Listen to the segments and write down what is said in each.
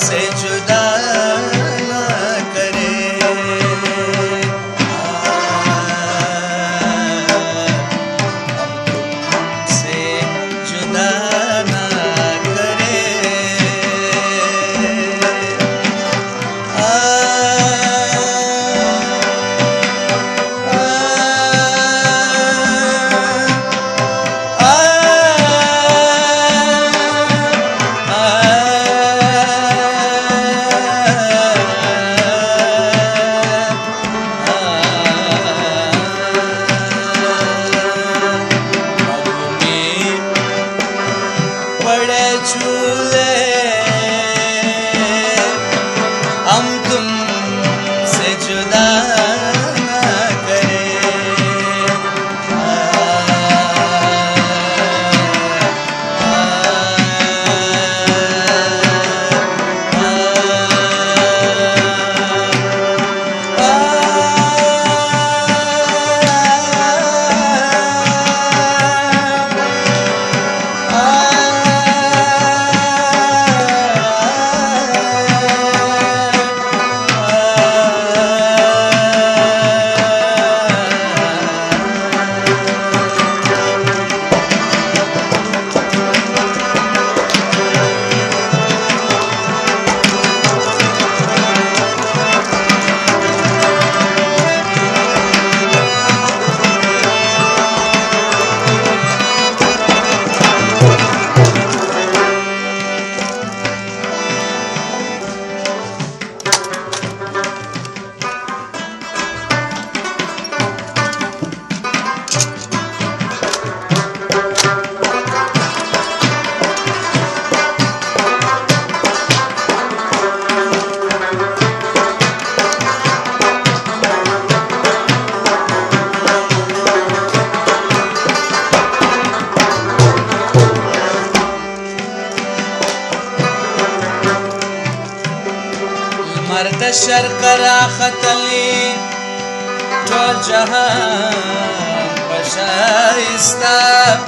سے جدا نہ کرے مرد شرق را ختلی ټول جهان بشایستا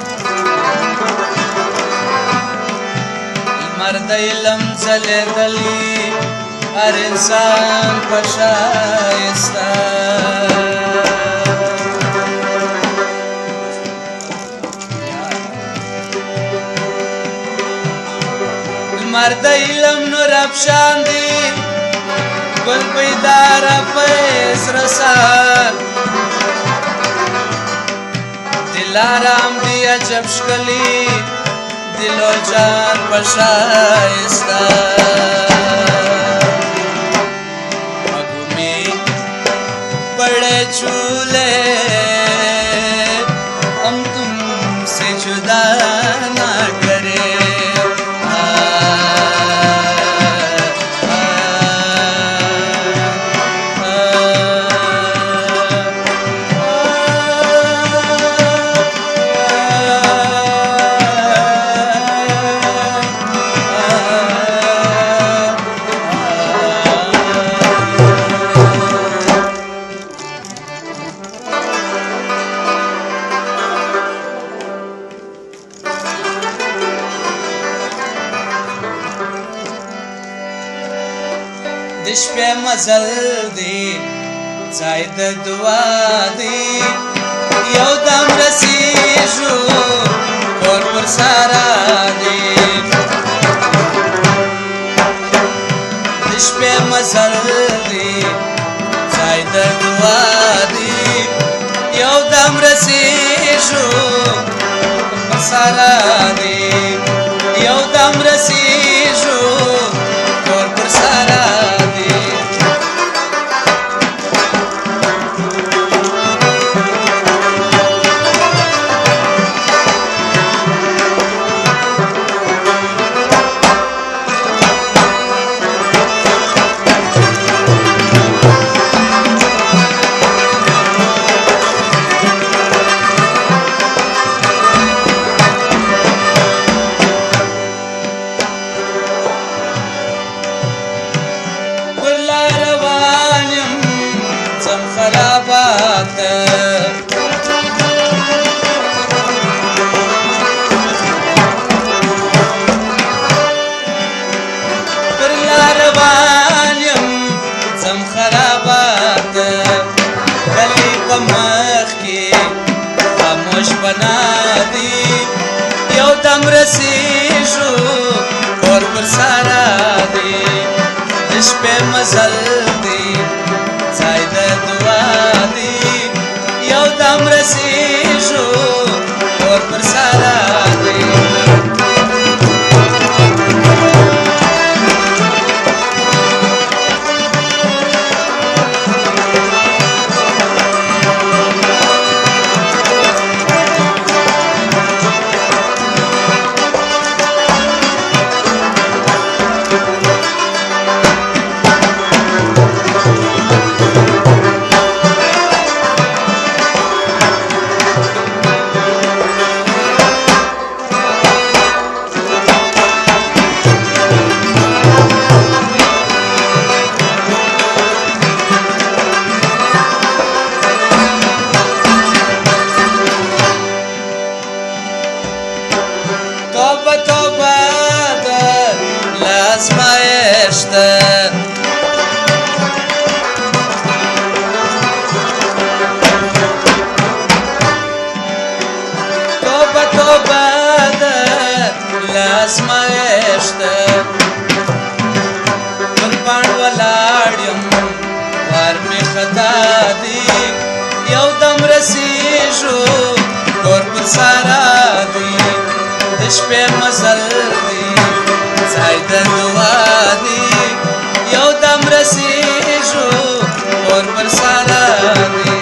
مرد علم ځلېدلی هر انسان بشایستا مرد علم نور افشان دی گل بیدار فیض رسال دل آرام دی عجب شکلی دل و جان بشائستا مگو میں بڑے چولے ہم تم سے جدا نہ کرے دش پہ مزل دی زائد دعا دی یو دم رسیجو اور پر سارا دی دش پہ مزل دی زائد دعا دی یو دم رسیجو پر سارا دی یو دم رسیجو اور پر سارا رسیږو کور پر سارا دی د شپې مزل دی ځای د دعا دی یو دم رسیږو کور پر سارا دی شپې مزل دی ځای د دعا دی یو دم رسیږو کور پر سارا دی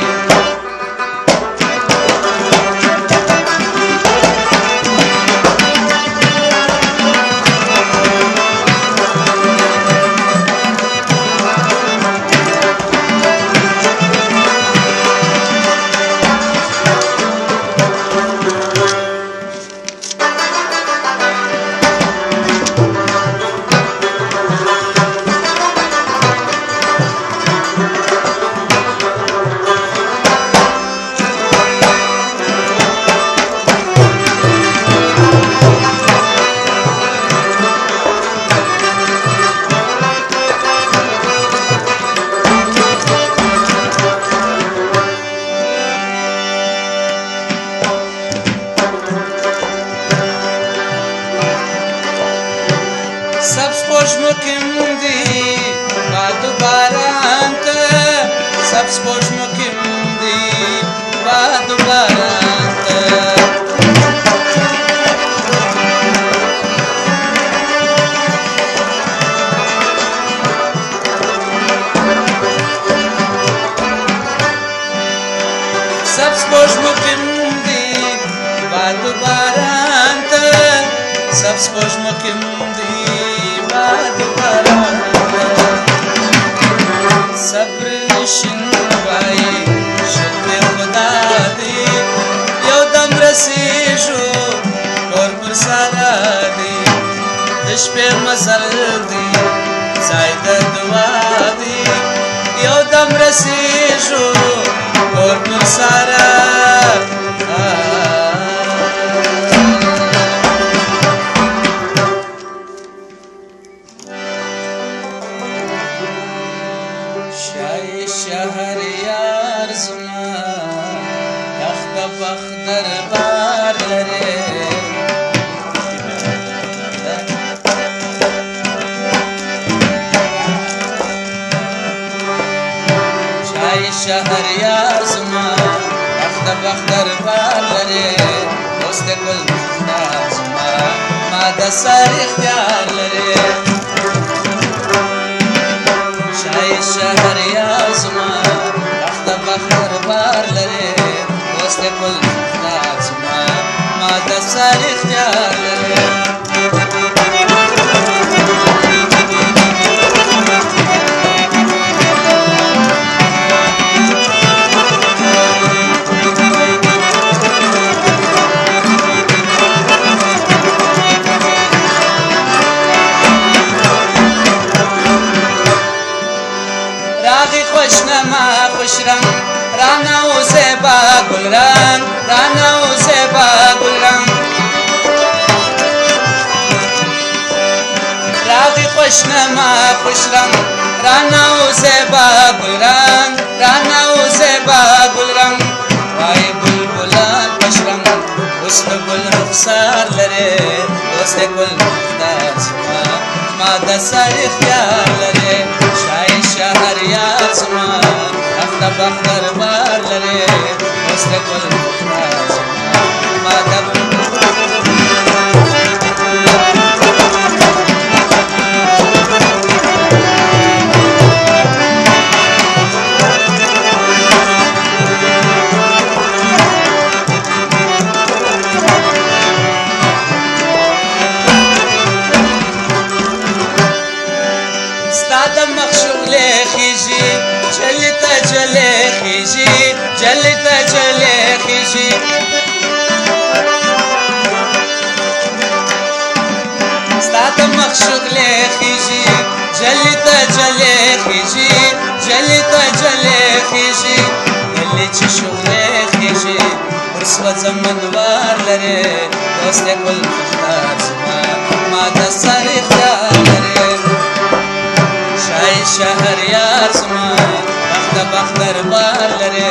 شپې مزل دی ځای د دعا دی یو دم رسیږو کور پر سارا شای شهریار زما یخت بخت دربار لري شهریار زما وخت بختر بار لري دوست ګل مختار زما ما د سر اختیار لري شای شهریار زما وخت بختر بار لري دوست ګل مختار زما ما د سر اختیار لري رانا و زیبا گلرنگ رانا و زیبا گلرنگ راغی خوشنما خوشرنگ رانا و زیبا گلرنگ رانا و زیبا گلرنگ وای بلبلان خوشرنگ حسن گل رخسار لري دوست ګل مختار زما ما د سر اختیار لري شای شهریار زما تخت بختر بار لري دوست ګل مختار زما ما د جلتا چلے خیشی ستاد مخشوق لے خیشی جلتا چلے خیشی جلتا چلے خیشی گلی چشو لے خیشی ورس و زمنوار لرے دوست گل مختار زما ما د سر اختیار لرے شای شهریار زما تخت بختر بار لرے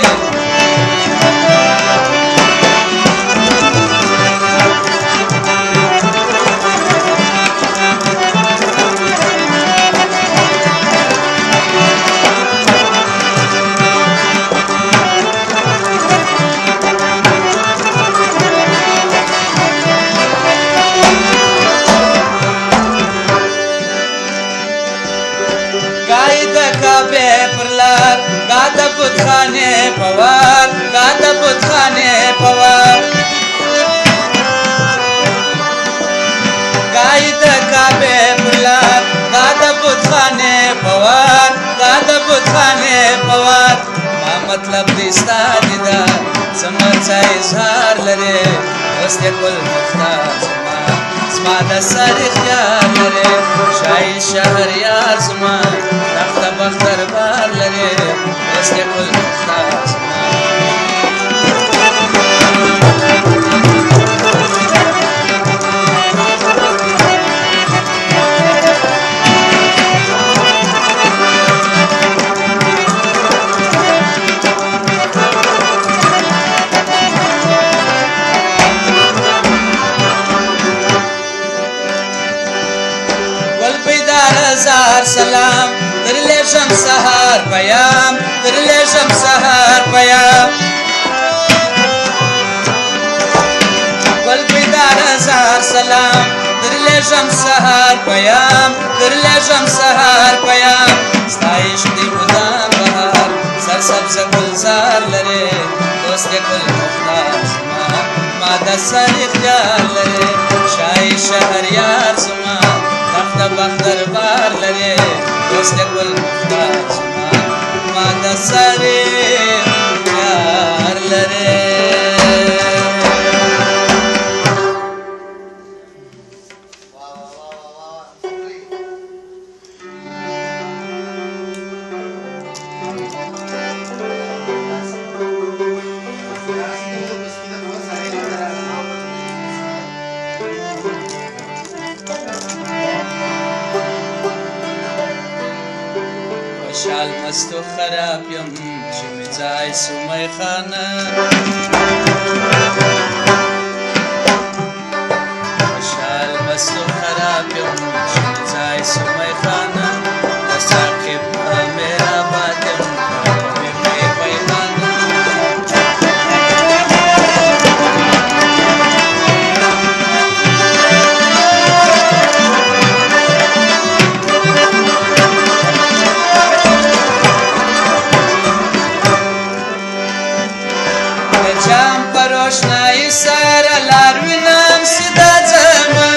گادا بت خانے پوار گادا بت خانے پوار گاید کعبے پلار گادا بت خانے پوار گادا بت خانے پوار ما مطلب دیستا دیدار زمر چا اظہار لرے دوست گل مختار زما زما د سر اختیار لرے شای شهریار زما تخت بختر بار لرے دوست گل مختار زما سلام درلے شم سہار پیام درلے شم سہار پیام گل بیدار ہزار سلام درلے شم سہار پیام درلے شم سہار پیام ستائش دی مدام بہار سر سبز گلزار لرے دوست گل مختار زما ما د سر اختیار لرے شای شهریار زما تخت بختر بار لرے دوست گل مختار زما ما د سر اختیار لرے خوشحال مست و خراب یم چې مې ځای سو میخانه خوشحال مست و خراب یم چې مې ځای سو میخانه د ساقب په مهربان یم مې پې پیمانه روشنائی سارا لاروی نام سیدا زما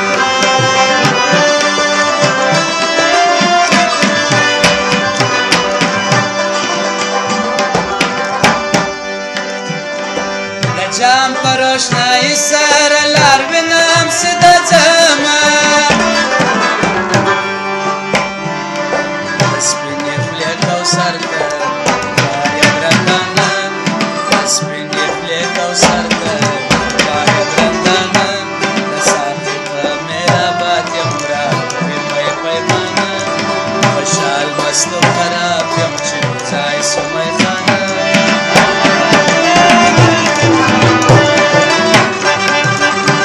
لجام پر روشنائی سارا لاروی نام سیدا زما سپینی خلی کوثر ته باید رکانه سپینی خلی کوثر ته باید رکانه د ساقي په مهربان یم راغلی پی پیمانه خوشحال مست و خراب یم چې مې ځای سو میخانه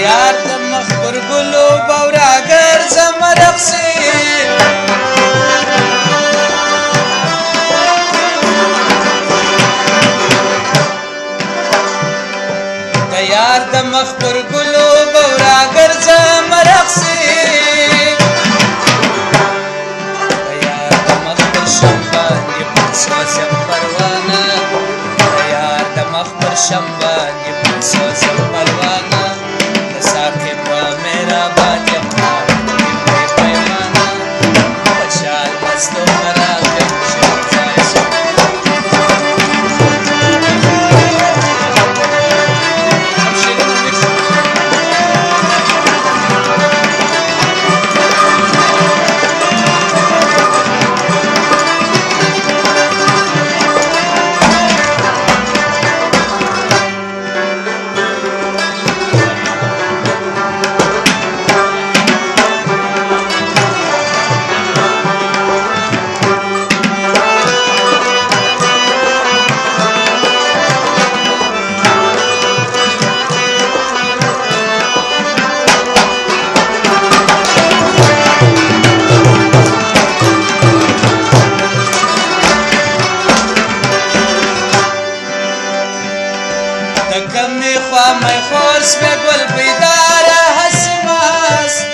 یار د مخ پر ګلو بورا ګرځم رقصي د یار د مخ پر ګلو بورا ګرځم رقصي د یار د مخ پر شمبان یې سوځم پروانه د یار د مخ پر شمبان یې سوځم پروانه د ساقي په مهربان یم بې پیمانه خوشحال مست و خراب یم کمی خوا می خورس به گل بیدار هسی ماست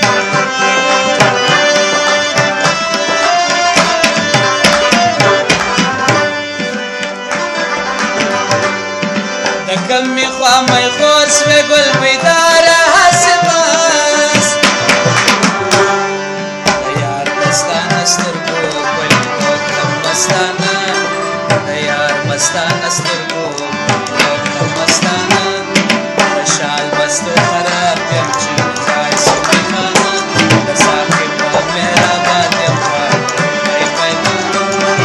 کمی خوا می خورس به گل بیدار هسی ماست یار مستان استرگو گل کوکم مستانه یار مستان استرگو مستانه خوشحال مست و خراب یم چې ځای سو میخانه د ساقي په مهربان یم بې پیمانه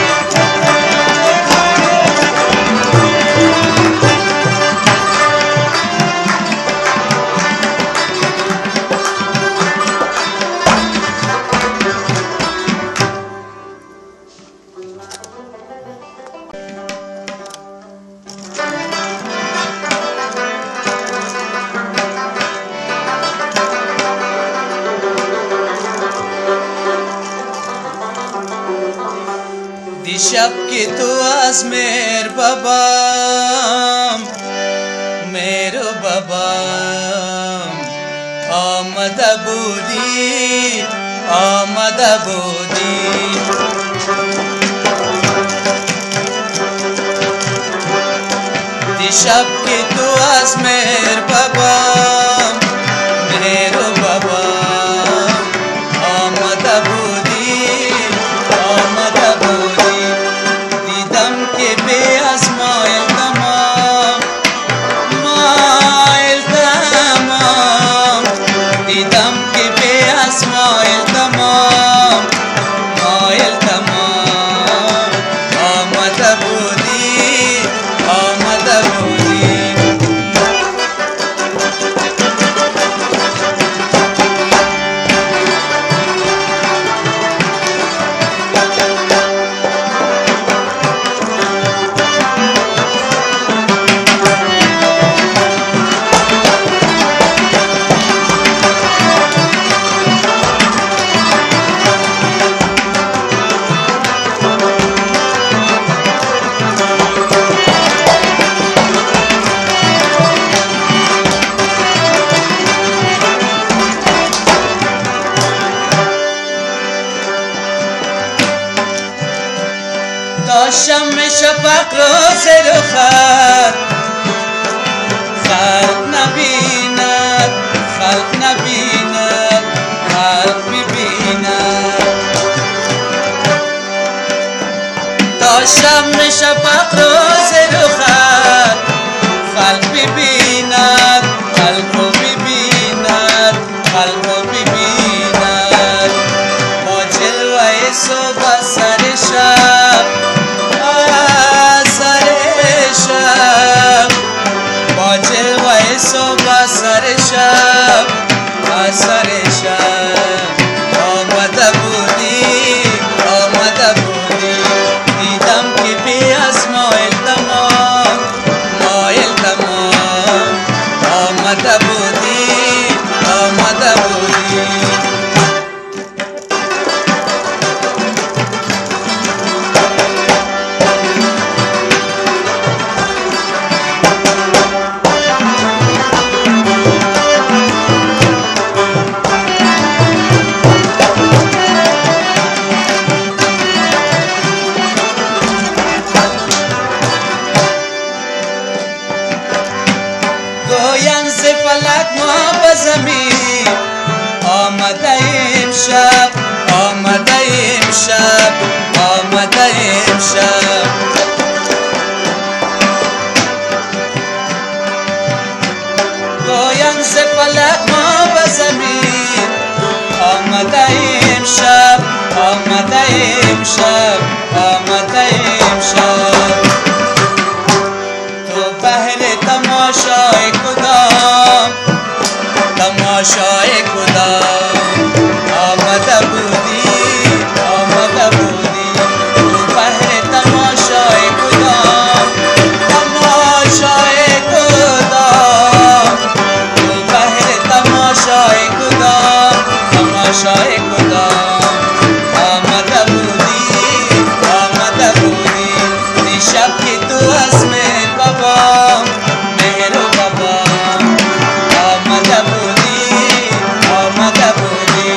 دیشب که تو از مهر بابام مهر بابام آمده بودی دیشب که تو از مهر بابام مهر بابام آمده بودی دیدم که به از مایل تمام دیدم که به از مایل تمام آمده بودی شم شفق روز رخت خلق نبیند خلق ببیند تا شم شفق روز رخت خلق ببیند با جلوه صبح سر شب گویان ز فلک ما به زمین آمده امشب آمده امشب آمده امشب گویان ز فلک ما به زمین آمده امشب آمده امشب آمده امشب تو بهر تماشای کدام تماشای کدام آمده بودی آمده بودی تو بهر تماشای کدام تماشای کدام تو بهر تماشای کدام تماشای کدام آمده بودی آمده بودی دی شب که تو از مهر بابام مهر و بابام آمده بودی آمده بودی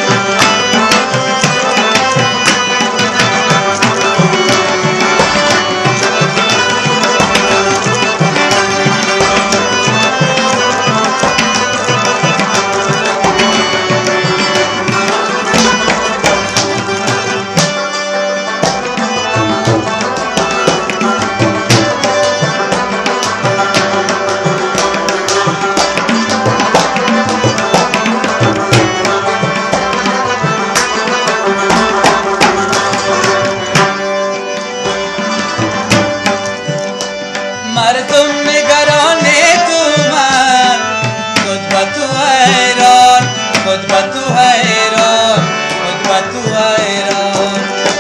مردم نگران تو من خود با تو حیران خود با تو حیران خود با تو حیران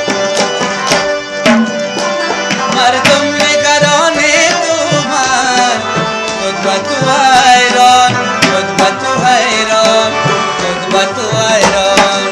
مردم نگران تو من خود با تو حیران خود با تو حیران خود با تو حیران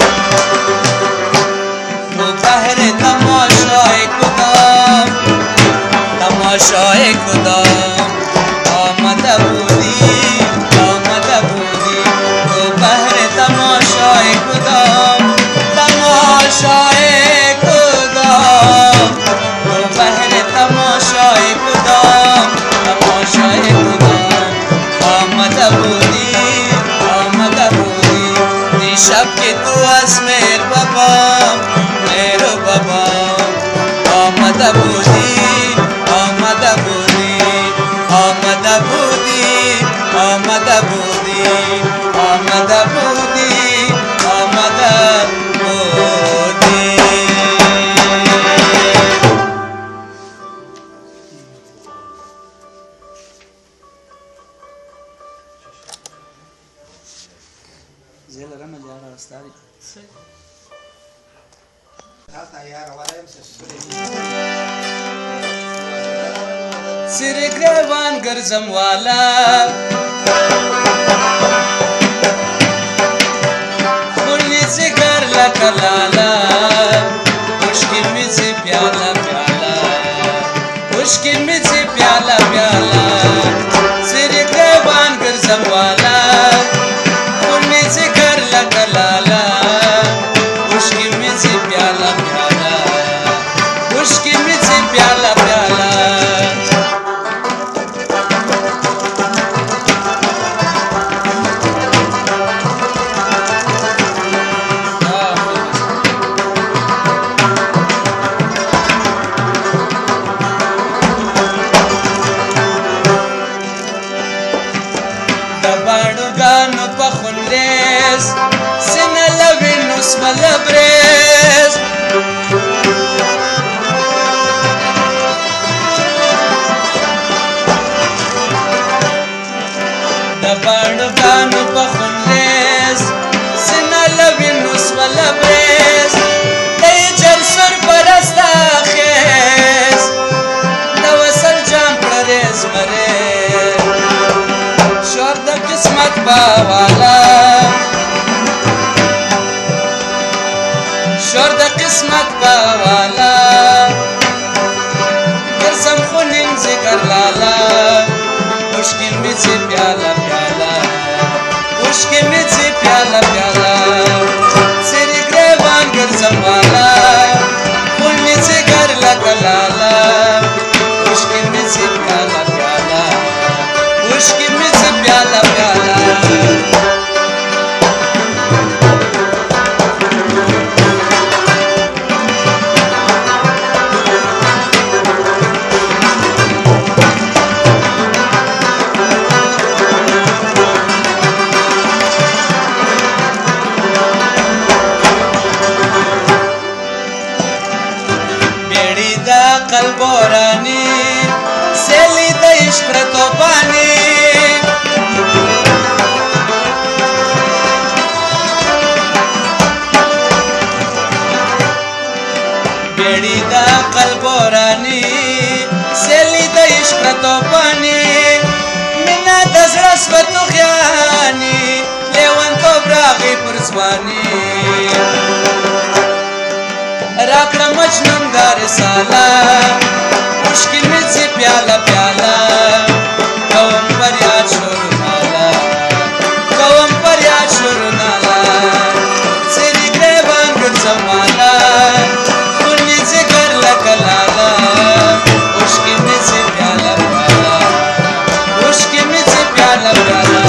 تو بهر تماشای کدام تماشای کدام آمده بودی آمده بودی تو بهر تماشای کدام تماشای کدام تو بهر تماشای کدام تماشای کدام آمده بودی آمده بودی دی شب که تو از مهر بابام مهر و بابام آمده بودی آمده بودی آمده بودی آمده بودی آمده بودی آمده بودی زي اللي رمى اللي على استعري سر گریوان گرزم والا خونی زگر لکلالا مشکل میزی پیالا پیالا مشکل میزی پیالا پیالا سر گریوان گرزم والا خونی زگر لکلالا مشکل میزی پیالا پیالا مشکل میزی پیالا پیالا دباړوګانو په خونریز سینه لوینو سمله بریز دباړوګانو په خونریز سینه لوینو سمله بریز دی جلسر پرستا خیز نو سر جام پرریز مریز شور د قسمت باوالا شور د قسمت باوالا گرزم خونین ذکر لالا مشکل می زی پیالا پیالا مشکل می زی پیالا پیالا سری گریوان گرزم والا خونی ذکر لکلالا مشکل می زی پیالا پیالا مشکل می زی عشق را توفانی بیڑی دا قلب ورانی سیلی دا عشق را توفانی منا دا زړه سوه توخیانی لیونتوب راغی پر ځواني راکړه مجنون دا رساله مشکل مې ځي پیاله پیاله کوم فریاد شروع ناله کوم فریاد شروع ناله څیرې ګریوان ګرځم واله خون مې ځګر لکه لاله مشکل مې ځي پیاله پیاله مشکل مې ځي پیاله پیاله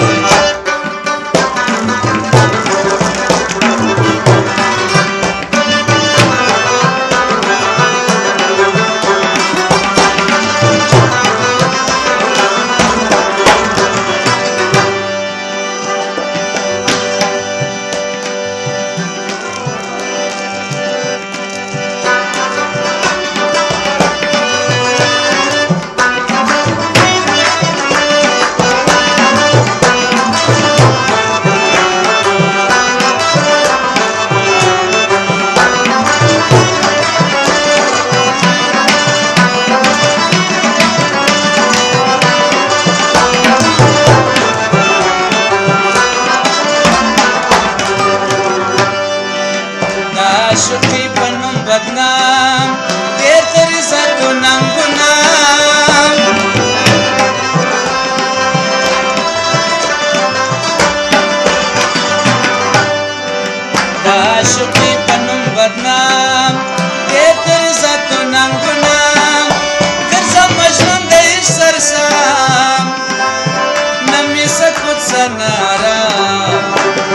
عاشقی پنم بدنام دیر تر عزت و ننگونام عاشقی پنم بدنام دیر تر عزت و ننگونام گرزم مجنون د عشق سرسام نمی ست خود سنارام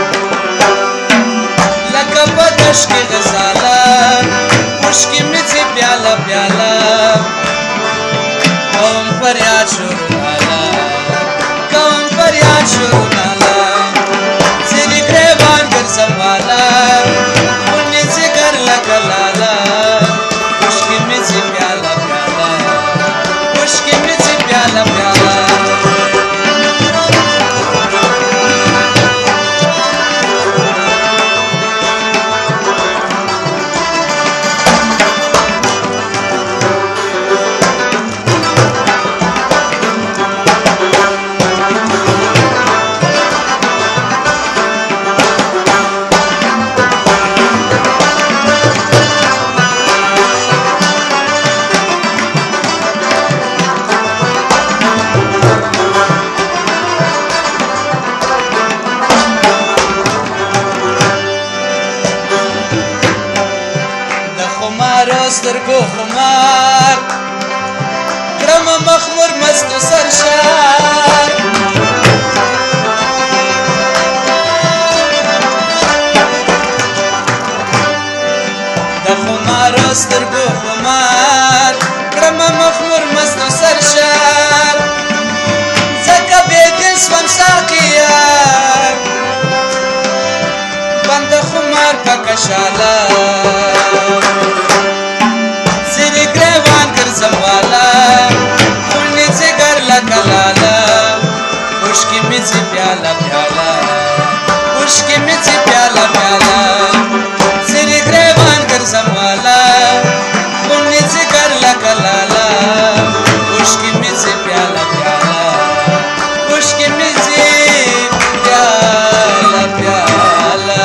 لکه په دشت کې غزاله مشکې مې ځي پیاله پیاله کوم فریاد شروع ناله کوم فریاد شروع ناله ځینې ګریوان ګرځم واله خون مې ځګر لکه لاله مشکې مې ځي پیاله پیاله مشکې مې ځي پیاله پیاله سترګو خمار کړم مخمور مست سرشار د خمارو سترګو خمار کړم مخمور مست سرشار ځکه بېدل سوم ساقیا بند خمار په کشاله زموالا خون مې ځګر لکه لاله مشکې مې ځي پیاله پیاله مشکې مې ځي پیاله پیاله ځینې ګریوان ګرځم والا خون مې ځګر لکه لاله مشکې مې ځي پیاله پیاله مشکې مې ځي پیاله پیاله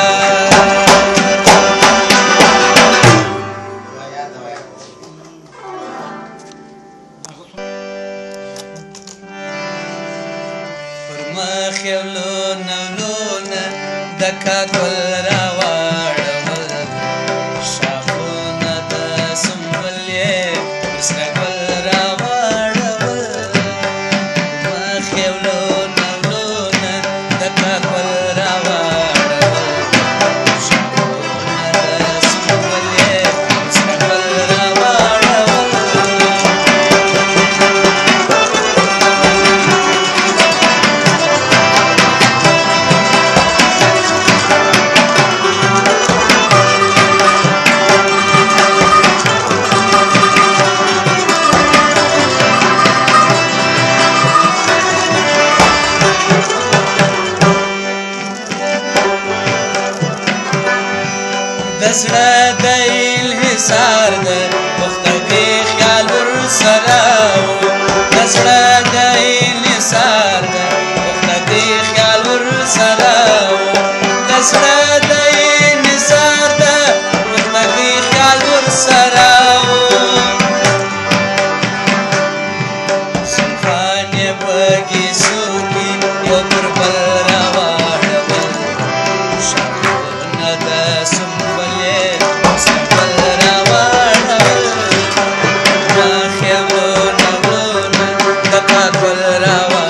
خیلونه ولونه دکا ګل راواړول شاخونه د سنبل یې سره ګل راواړول ما خیلونه ولونه دکا ګل راواړول شاخونه د سنبل یې سره ګل راواړول زړه د انحصار د مختدي خیال ورسره د زړه د انحصار د مختدي خیال ورسره د زړه د انحصار د مختدي خیال ورسره سبحانه بګي سوکي یو پر بل راوړل شاهونه د سنبلې سنبل راوړل مخیمونه ونه د کاکل راوړل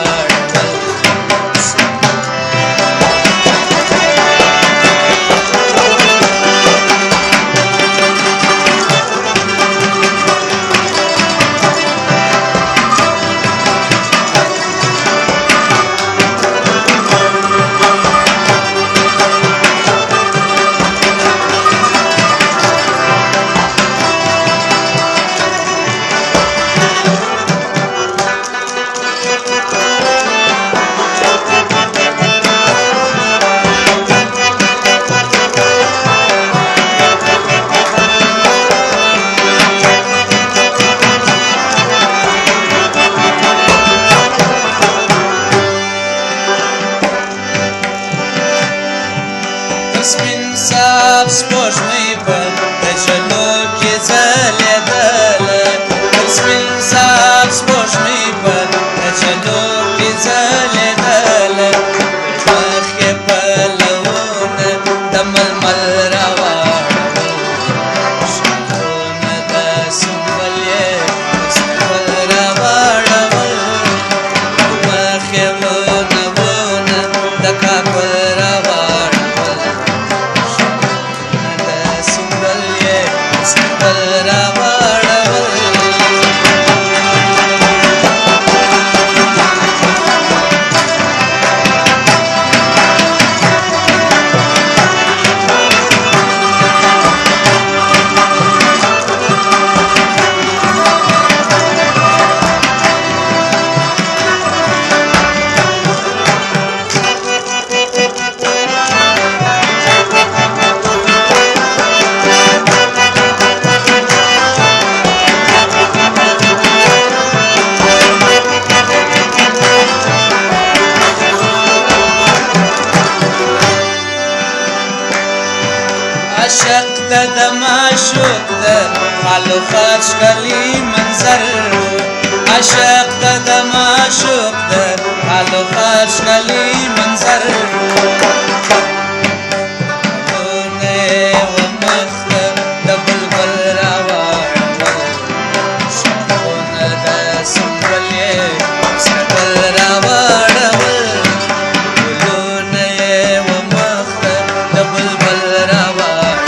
سپین صاحب سپوږمۍ په د چلو کې ځلېدله سپین صاحب سپوږمۍ په د چلو کې ځلېدله مخ یې پلونه د ململ راوړل شاهونه د سنبل یې سنبل راوړل مخ یې ونه د کاکل راوړل عاشق د معشوق د خالو خرج کلی منظر عاشق د معشوق د خالو خرج کلی منظر ونه و مخ د بلبل راوړل شاهونه د سنبل یې سنبل راوړل ګلونه و مخ د بلبل راوړل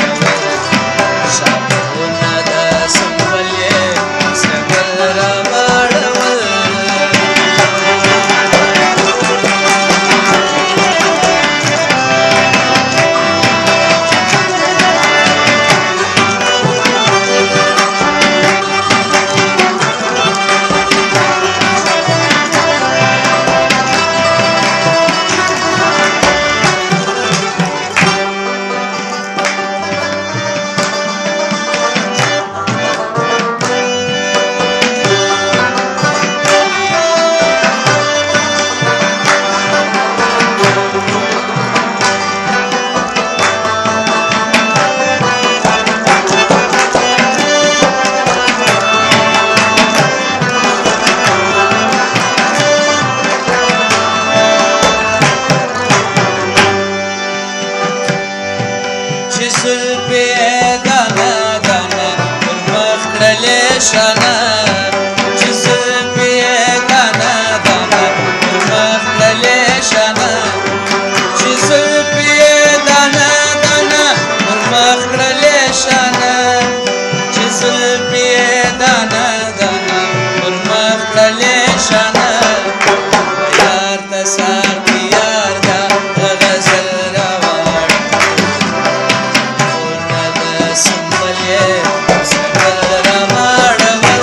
شانه چې زلفې دانه دانه پر مخ تللې شانه چې زلفې دانه دانه پر مخ تللې شانه چې زلفې دانه دانه پر مخ تللې شانه یار ته ساقي یار دا غزل راوړ ونه د سنبل یې سنبل راوړ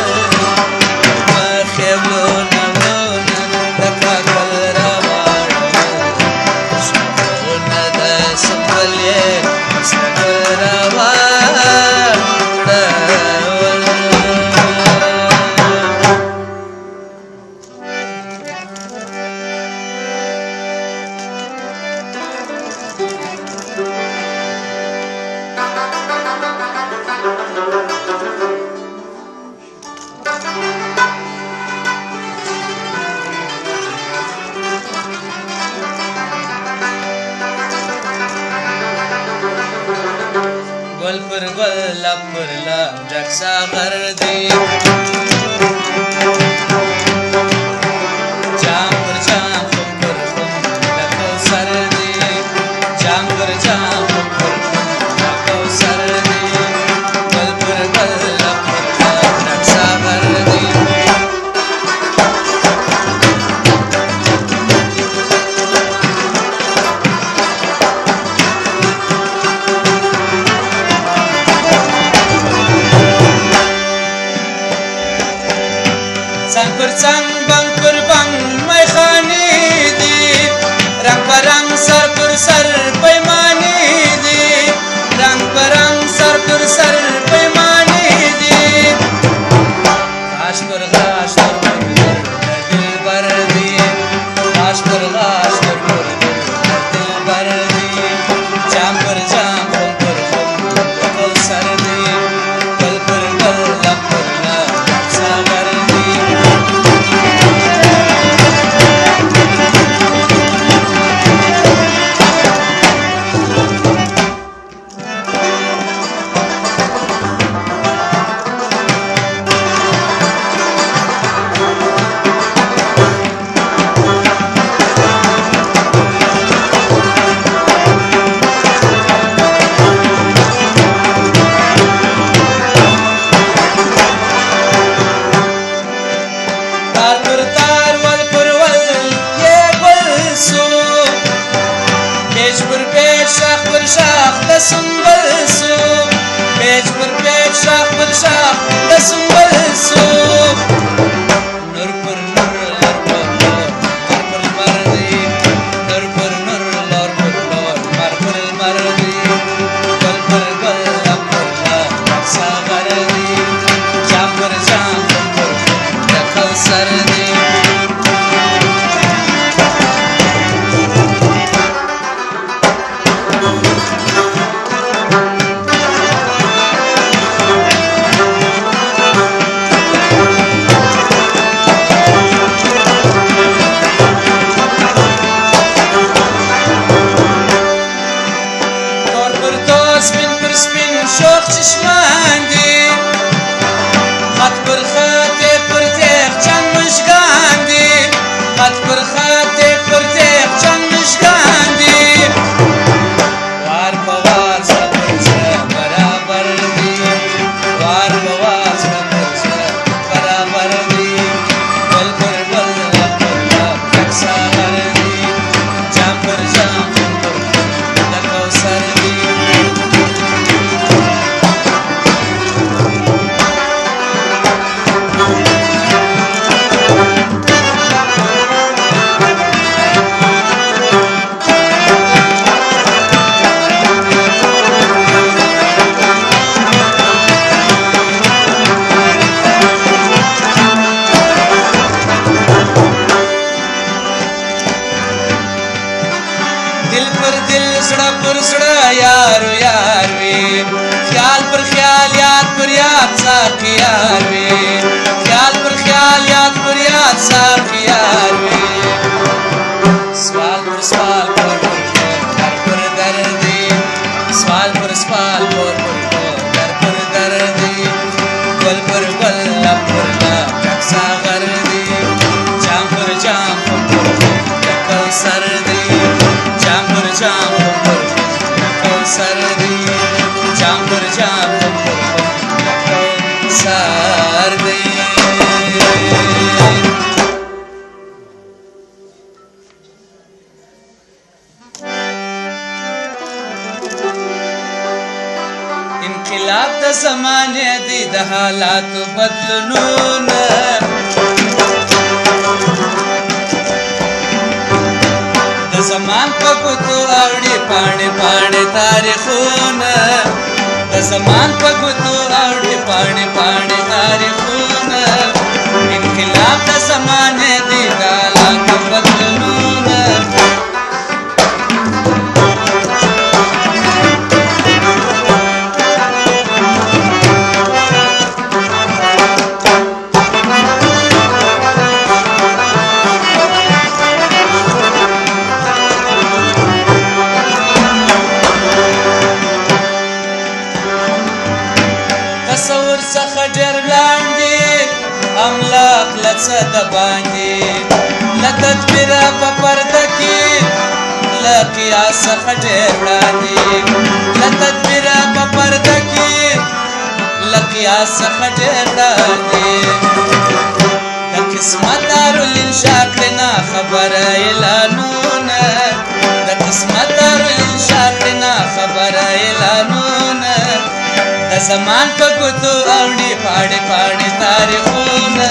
پر گل لب پر لب ڈک ساغر دی جام پر جام خم پر خم لکو سر دی جام پر جام خم پر خم لکو سر دی گل پر گل لب پر لب ڈک ساغر دی څنګ پر څنګ بنګ پر بنګ میخانې دي رنګ په رنګ سر پر سر پیمانې دي رنګ په رنګ سر پر سر پیمانې دي غاښ پر غاښ تر ګردر دلبر دي غاښ پر غاښ تر ګردر دلبر دي جام پر جام خم پر خم ګل سر دي گل پر گل لب پر لب ډک ساغر دي تار پر تار ول پر ول یہ گل سو پیچ پر پیچ شاخ پر شاخ د سنبل سو پیچ پر پیچ شاخ پر شاخ د سنبل سو نور پر نور لور پر لور مر پر مر دی نور پر نور لور پر لور مر پر مر دی گل پر گل لب پر لب ڈک ساغر دی جام پر جام خم پر خم ڈکل سر دی تور پر تور سپین پر سپین شوق چشمان دی خط پر خط تیغ پر تیغ چند مشگان دی خط پر خط تیغ پر تیغ چند مشگان دی وار پوار سر پر سر برابر دی وار پوار سر پر سر برابر دی گل پر گل لب پر لب ڈک ساغر دی جام پر جام خم پر خم لکو سر دی دل پر دل سڑا پر سڑا یارو یار وی خیال پر خیال یاد پر یاد ساقی یار وی خیال پر خیال یاد پر یاد ساقی یار وی سوال پر سوال پر پر در پر در دی سوال پر سوال پر پر در پر در دی گل پر گل لب پر لب ڈک ساغر دی جام پر جام خم پر خم ڈکل سر دی جام پر جام خم پر خم ڈکل سر دی جام پر جام خم پر خم ڈکل سر دی انقلاب د زمانه دی د حالات بدلونون د زمان په ګوتو اوړي پاڼې پاڼې تاریخونه د زمان په ګوتو اوړي پاڼې پاڼې تاریخونه انقلاب د زمانه دی د حالات بدلونون باندې له تدبیره په پرده کې له قیاس څخه ډېر وړاندې له تدبیره په پرده کې له قیاس څخه ډېر وړاندې د قسمت دارالانشا کړې ناخبره اعلانونه د قسمت دارالانشا کړې ناخبره اعلانونه د زمان په ګوتو اوړي پاړې پاړې تاریخونه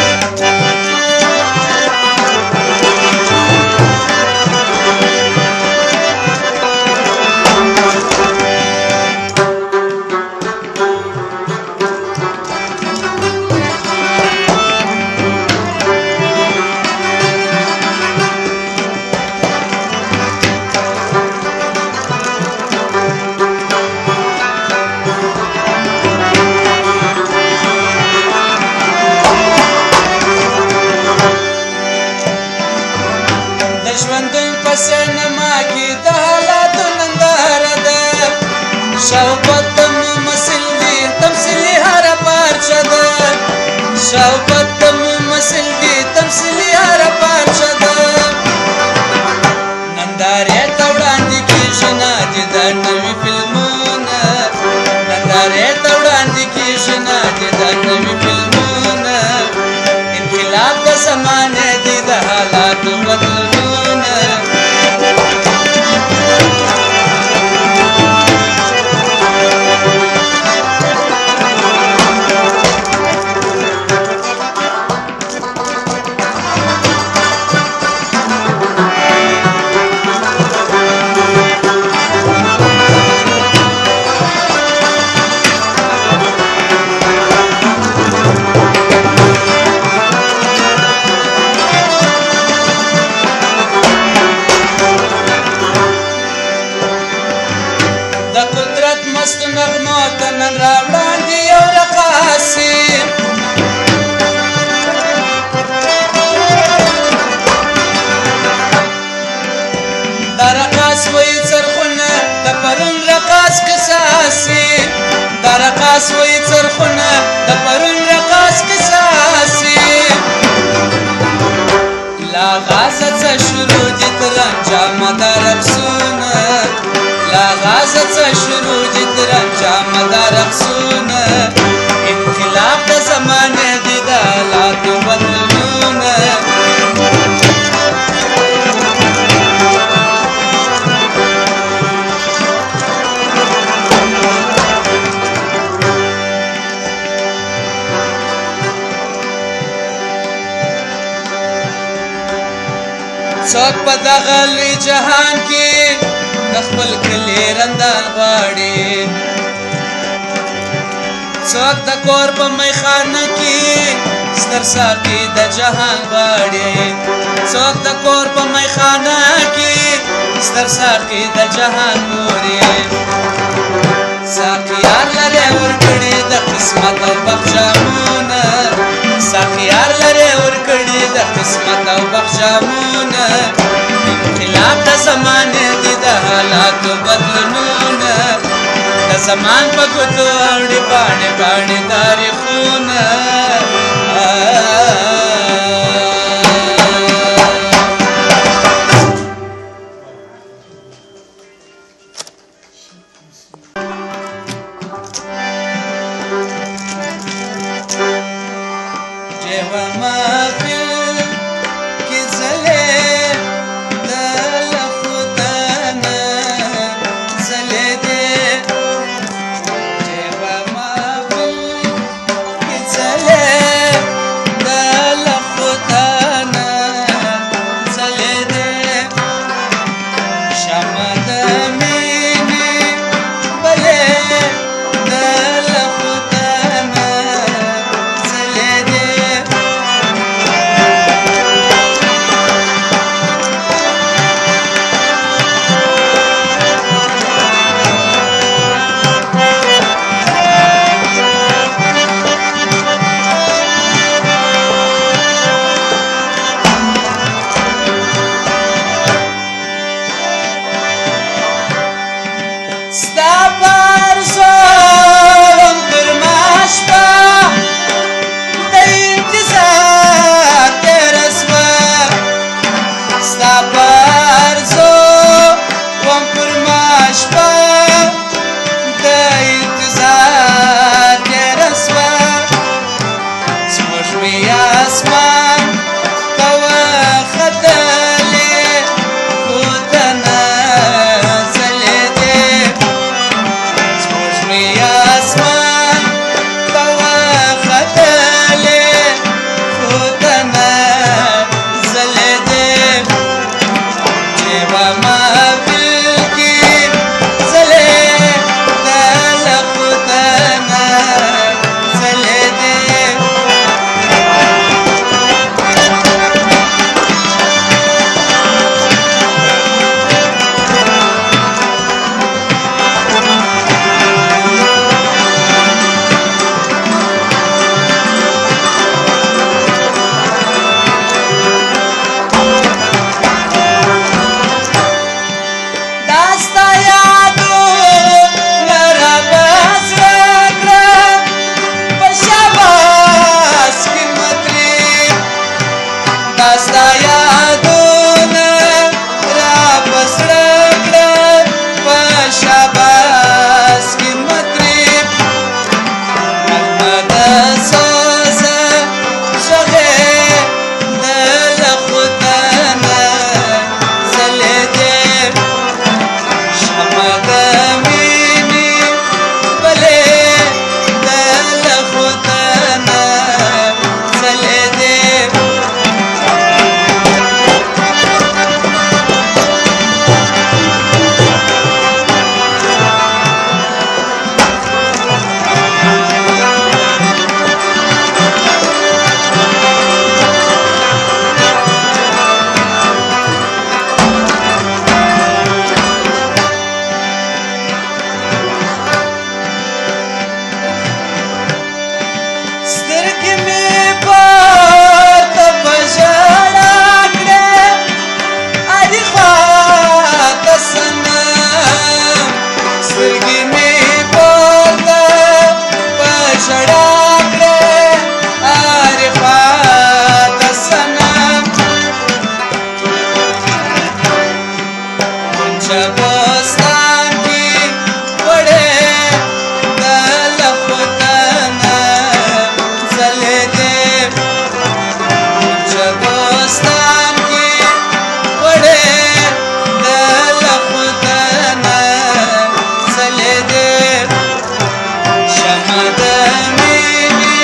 ژوندون په سینما کې د حالاتو ننداره ده شوقت د ممثل دی تمثیلي هره پارچه ده شوقت د ممثل دی تمثیلي هره پارچه ده نندارې ته وړاندې کېږي نادي د نوي فلمونه نندارې ته وړاندې کېږي نادي د نوي فلمونه انقلاب د زمانې دی د حالاتو بدلونونه مست نغمو ته نن راوړاندې یو رقاصي دا رقاص وایي څرخونه د پرون رقاص قصاصي دا رقاص وایي څرخونه د پرون رقاص قصاصي لا غازه څه شروع دي تر انجامه د رقصونه لا غازه څه شروع دي تر انجامه د رقصونه انقلاب د زمانې دي د حالاتو بدلونونه څوک په دغه لوی جهان کې د خپل کلي رندان غواړي څوک د کور په میخانه کې ستر ساقي د جهان غواړي څوک د کور په میخانه کې ستر ساقي د جهان ګوري ساقيار لري ورکړي د قسمت او بخشامونه ساقيار لري ورکړي د قسمت او بخشامونه انقلاب د زمانې دي د حالاتو بدلونونه د زمان په ګوتو اوړي پاڼې پاڼې تاریخونه ستا یادونه را په زړه کړه په شاباس کې مطرب نغمه د سوزه ژغې د له خدانه ځلېدې شمع د مینې بلې د له خدانه ځلېدې سترګې مې پورته په ژړا کړې هرې خواته صنم سترګې مې پورته په ژړا کړې هرې خواته صنم غونچه بوستان کې وړې د له خدانه ځلېدې غونچه بوستان کې وړې د له خدانه ځلېدې شمع د مینې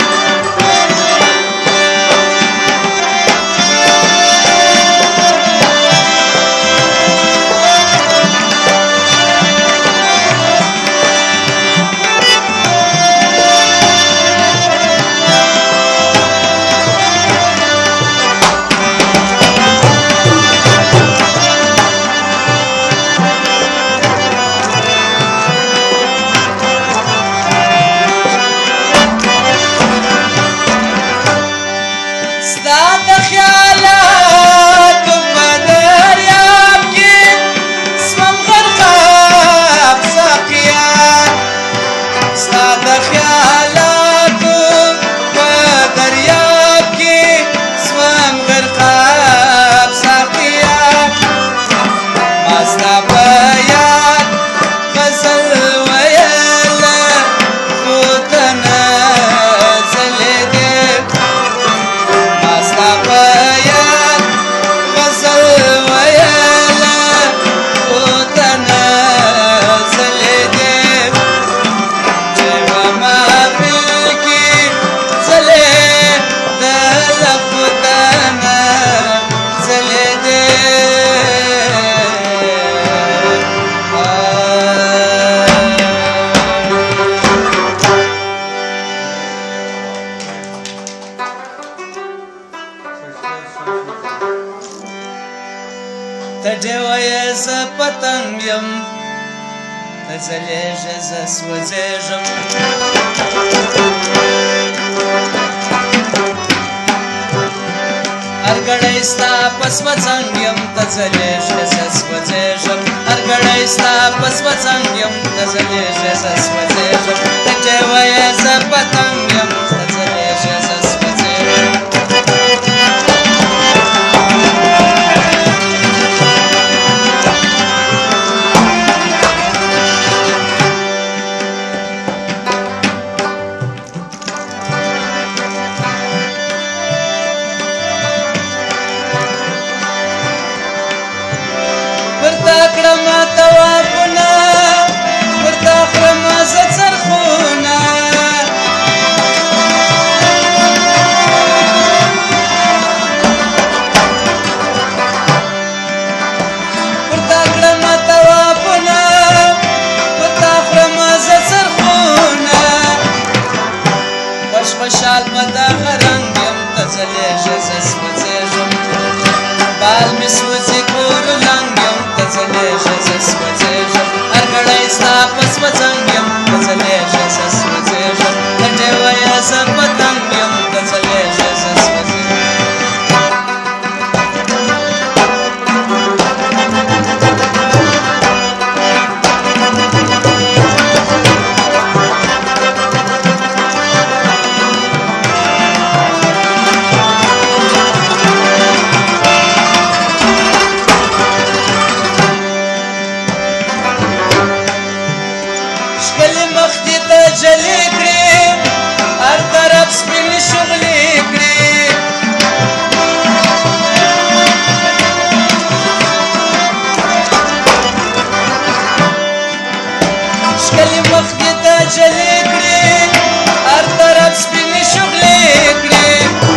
ستا د خیالاتو په دریاب کې سوم غرقاب ساقیا ستا د خیالاتو په دریاب کې سوم غرقاب ساقیا ما ستا په یاد غزل ویله خو ته نه ځلېدې ما ستا په یاد غزل ویله خو ته نه ځلېدې چې په محفل کې ځلې د له خدانه ځلېدې ته ډېوه زه پتنګ یم ته ځلېږې زه سوځېږم هر ګړی ستا په سوځنګ یم ته ځلېږې زه سوځېږم هر ګړی ستا په سوځنګ یم ته ځلېږې زه سوځېږم ته ډېوه زه پتنګ یم ته ځلېږې زه سوځېږم ورته کړم طوافونه ورته خورم زه څرخونه جلې کړې هر طرف سپینې شغلې کړې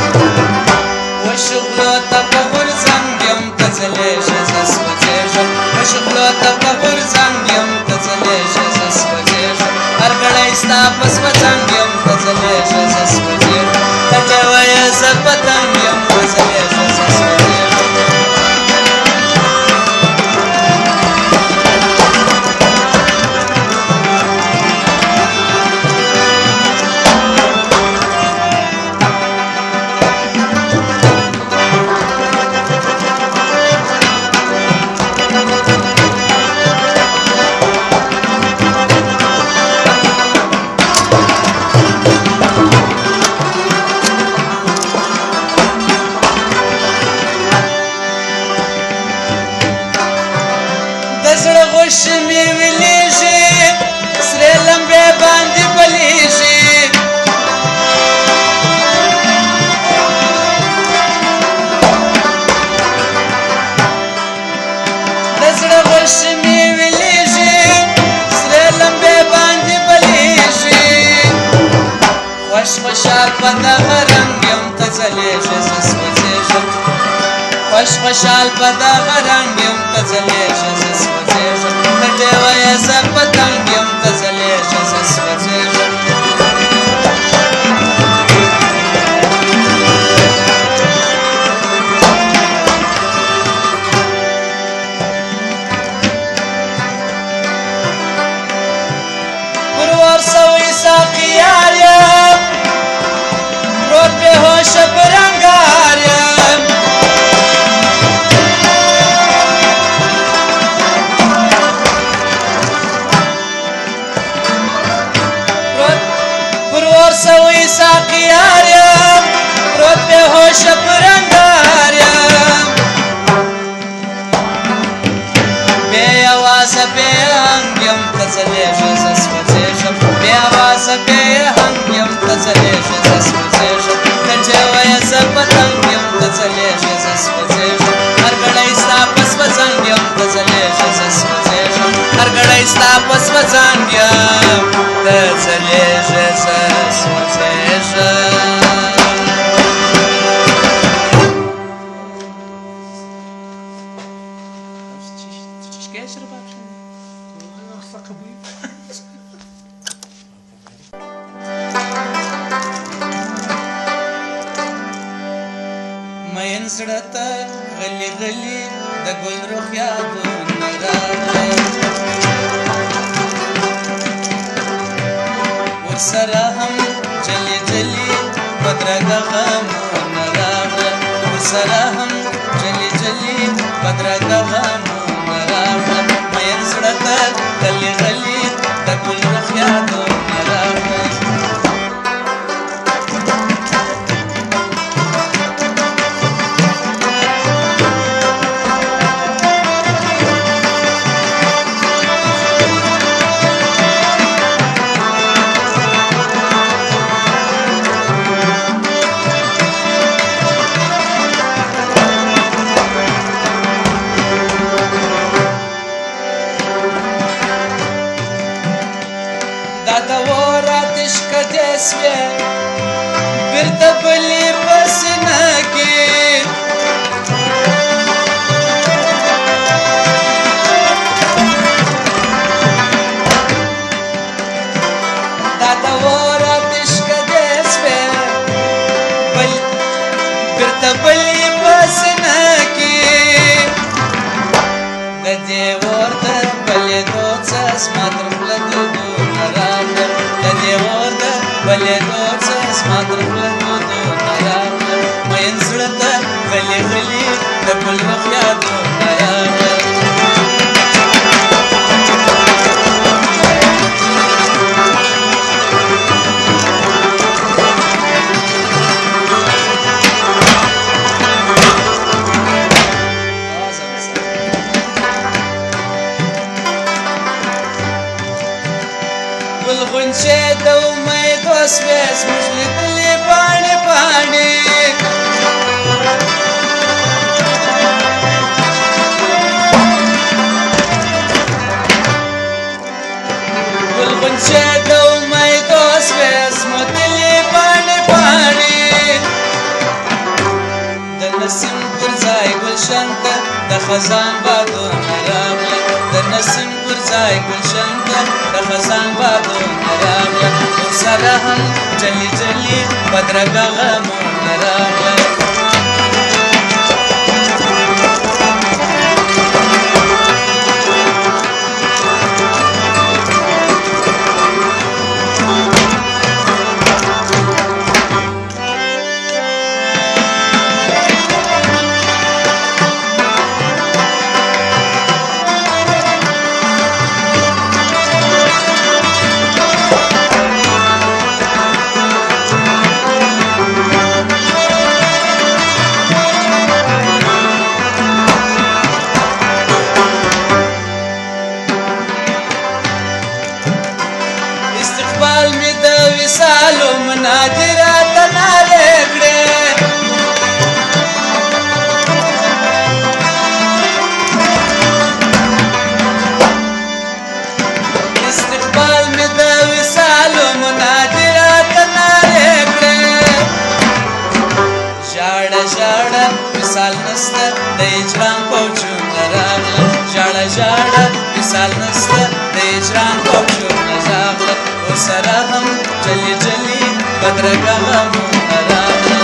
وشغلو ته په غورځنګ یم ته ځلېږه زه سوځېږم وشغلو ته په غورځنګ یم ته ځلېږه زه سوځېږم هر ګړی ستا په سوځنګ یم ته ځلېږه زه سوځېږم ته ډېوه یې زه پتنګ یم ته ځلېږه زه سوځېږم غوښې مې ویلېږي سرې لمبې باندې بلېږي د زړه غوښې مې ویلېږي سرې لمبې باندې بلېږي خوش خوشحال په دغه رنګ یم ته ځلېږه زه سوځېږم خوش خوشحال په دغه رنګ یم ته ځلېږه زه سوځېږم ته ډېوه یې زه پتنګ یم ته ځلېږه زه سوځېږم پر ور سوی ساقي یار یم پروت بې هوشه په رنګار یم سوی ساقي یار یم پروت بې هوشه په رنګار یم بې اوازه بې آهنګ یم ته ځلېږه زه سوځېږم بې اوازه بې آهنګ یم ته ځلېږه زه سوځېږم ته ډېوه یې زه پتنګ یم ته ځلېږه زه سوځېږم هر ګړی ستا په سوځنګ یم ته ځلېږه زه سوځېږم هر ګړی ستا په سوځنګ یم ته ځلېږه زه مین زړه ته غلي غلي د ګل رخ یادونه راغله ورسره هم جلي جلي بدرګه غمونه راغله ورسره هم جلي جلي بدرګه غمونه راغله مین زړه ته غلي غلي د ګل رخ یادونه راغله بیرته بلې په سینه کې دا د اور آتش کدی سوې بیرته بلې په سینه کې د دې اور د بلېدو څه زما تر خوله دودونه راغلل د دې اور د بلېدو څه زما تر خوله دودونه راغلل مین زړه ته غلي غلي د ګل رخ یادونه راغلل ګل غونچې د امید وسوې زموږ لیدلې پاڼې پاڼې ګل غونچې د امید پر ځای ګلشن ته د خزان بادونه راغله د نسیم پر ځای ګلشن ته د خزان بادونه راغله ورسره هم جلي جلي بدرګه غمونه راغله مثال نسته د اجرام پوچونه راغله ژاړه ژاړه مثال نسته د اجرام پوچونه راغله ورسره هم جلي جلي بدرګه غمونه راغله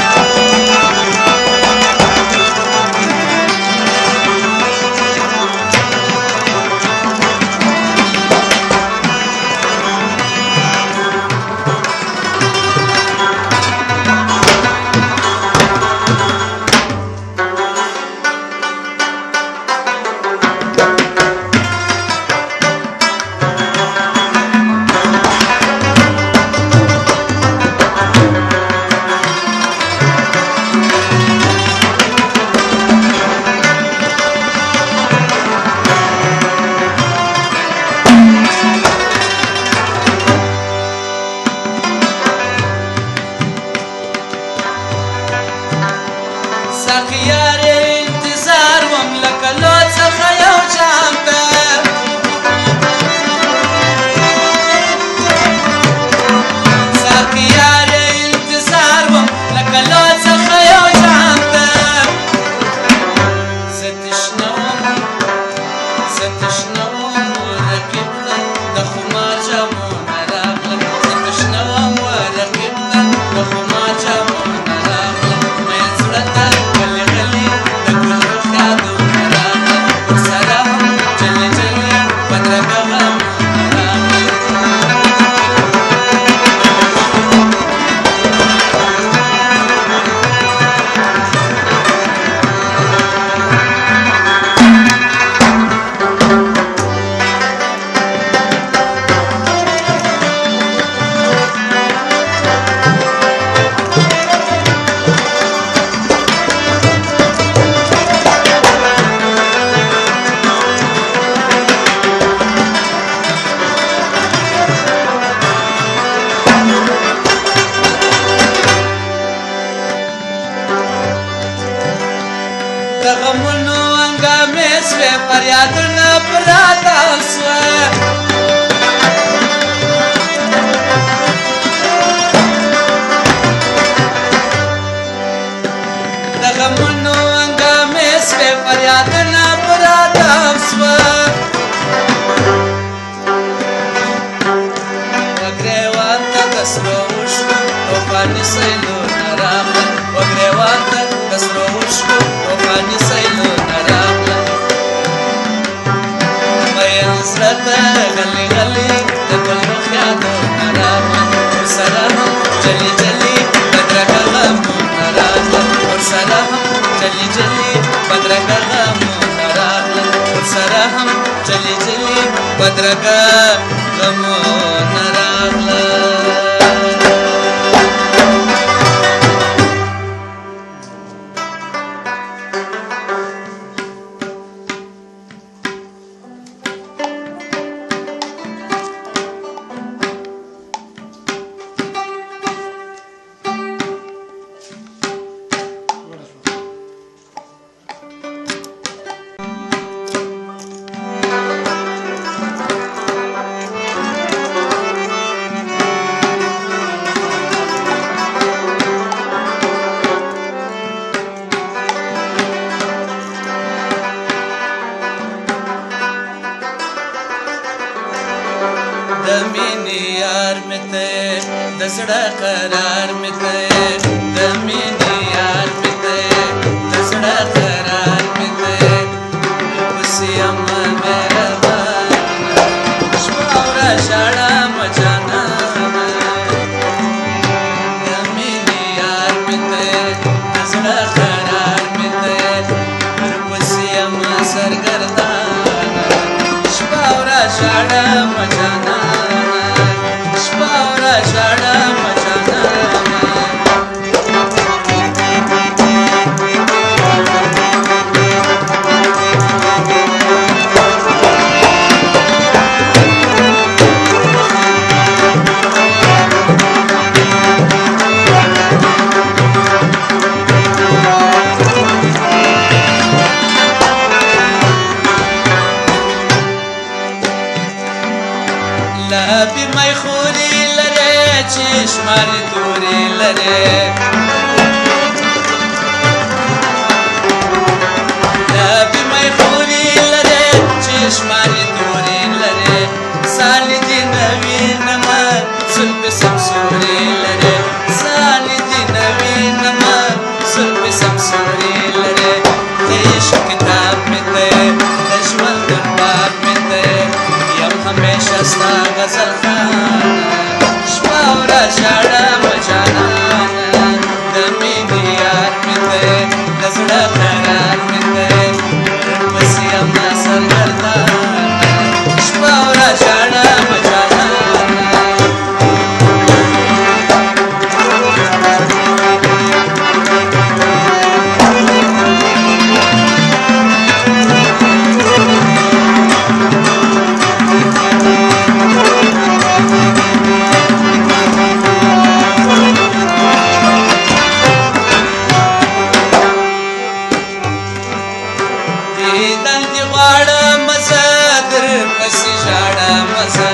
فریادونه پراته سوه د غمونو هنګامې سوې فریادونه پراته سوه وګریوان ته د سرو اوښکو طوفاني سیلونه راغله وګریوان ته د سرو اوښکو طوفاني سیلونه راغله زړه غلي غلي د ګلرخ یادونه راغله ورسره هم جلي جلي بدرګه غمونه راغله ورسره هم جلي جلي بدرګه غمونه راغله ورسره هم جلي جلي بدرګه غمونه راغله ته د زړه قرار مې ته د مینې یار مې ته د زړه قرار مې ته پسې یم مهربانه شپه او ورځ ژاړم جانانه د مینې یار مې ته د زړه قرار مې ته ورپسې یم سرګردانه شپه او ورځ ژاړم جانانه شپه او ورځ ژاړم جانانه لابی مای خوری لره چشمانی توری لره لابی مای خوری لره چشمانی توری لره سالی دی نوی نمان سلپ سمسوری لره سالی دی نوی نمان سلپ سمسوری لره دیش کتاب میں تے دشمن دربار میں تے یم ہمیشہ ستا غزل خانه شپه او ورځ ژاړم جانانه د مینې یار مې ته د زړه قرار مې ته ورپسې یم سرګردانه شپه او ورځ ژاړم جانانه دیدن دی غواړم زه درپسې ژاړم زه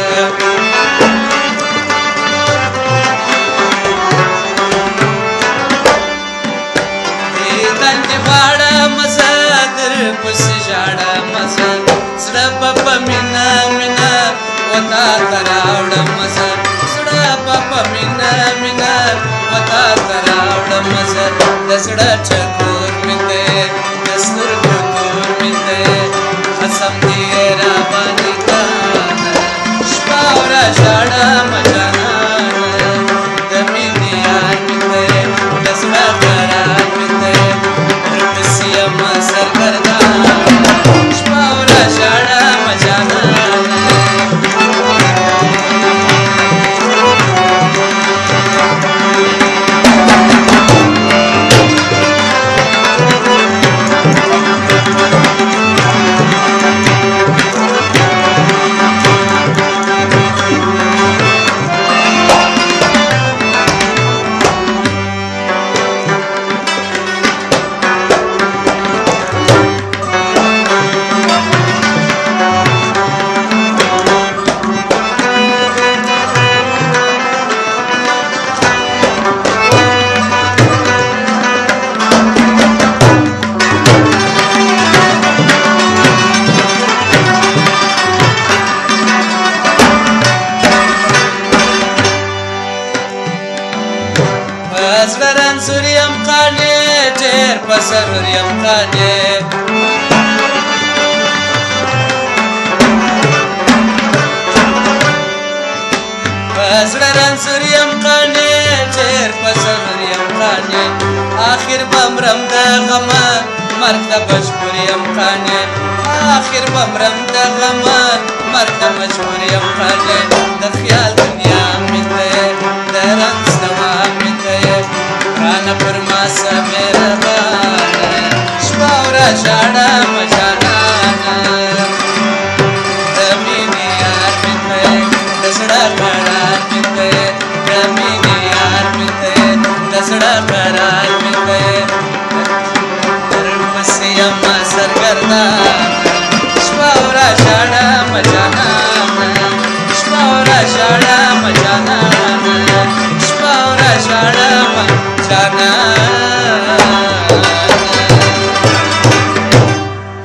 دیدن دی غواړم زه درپسې ژاړم زه زړه به په مینه مینه وتا ته راوړم زه زړه به په مینه مینه وتا ته راوړم زه د زړه ټکور مې دی د سترګو تور مې دی قسم دې راباندې ګرانه شپه او ورځ ژاړم جانانه د مینې یار مې دی د زړه قرار مې دی ورپسې یم سرګردانه شپه او ورځ ژاړم جانانه زړه رنځور یم قانع ډېر په ضرور یم قانع په زړه رنځور یم قانع ډېر په ضرور یم قانع آخر به مرم د غمه مرګ ته مجبور یم قانع آخر به مرم د غمه مرګ ته مجبور یم قانع د خیال دنیا مې ته د رنځ دوام مې ته رانه پر ما څه مهربانه شپه او ورځ ژاړم جانانه د مینې یار مې ته د زړه قرار مې ته د مینې یار مې ته د زړه قرار مې ته ورپسې یم سرګردانه شپه او ورځ ژاړم جانانه شپه او ورځ ژاړم جانانه شپه او ورځ ژاړم جانانه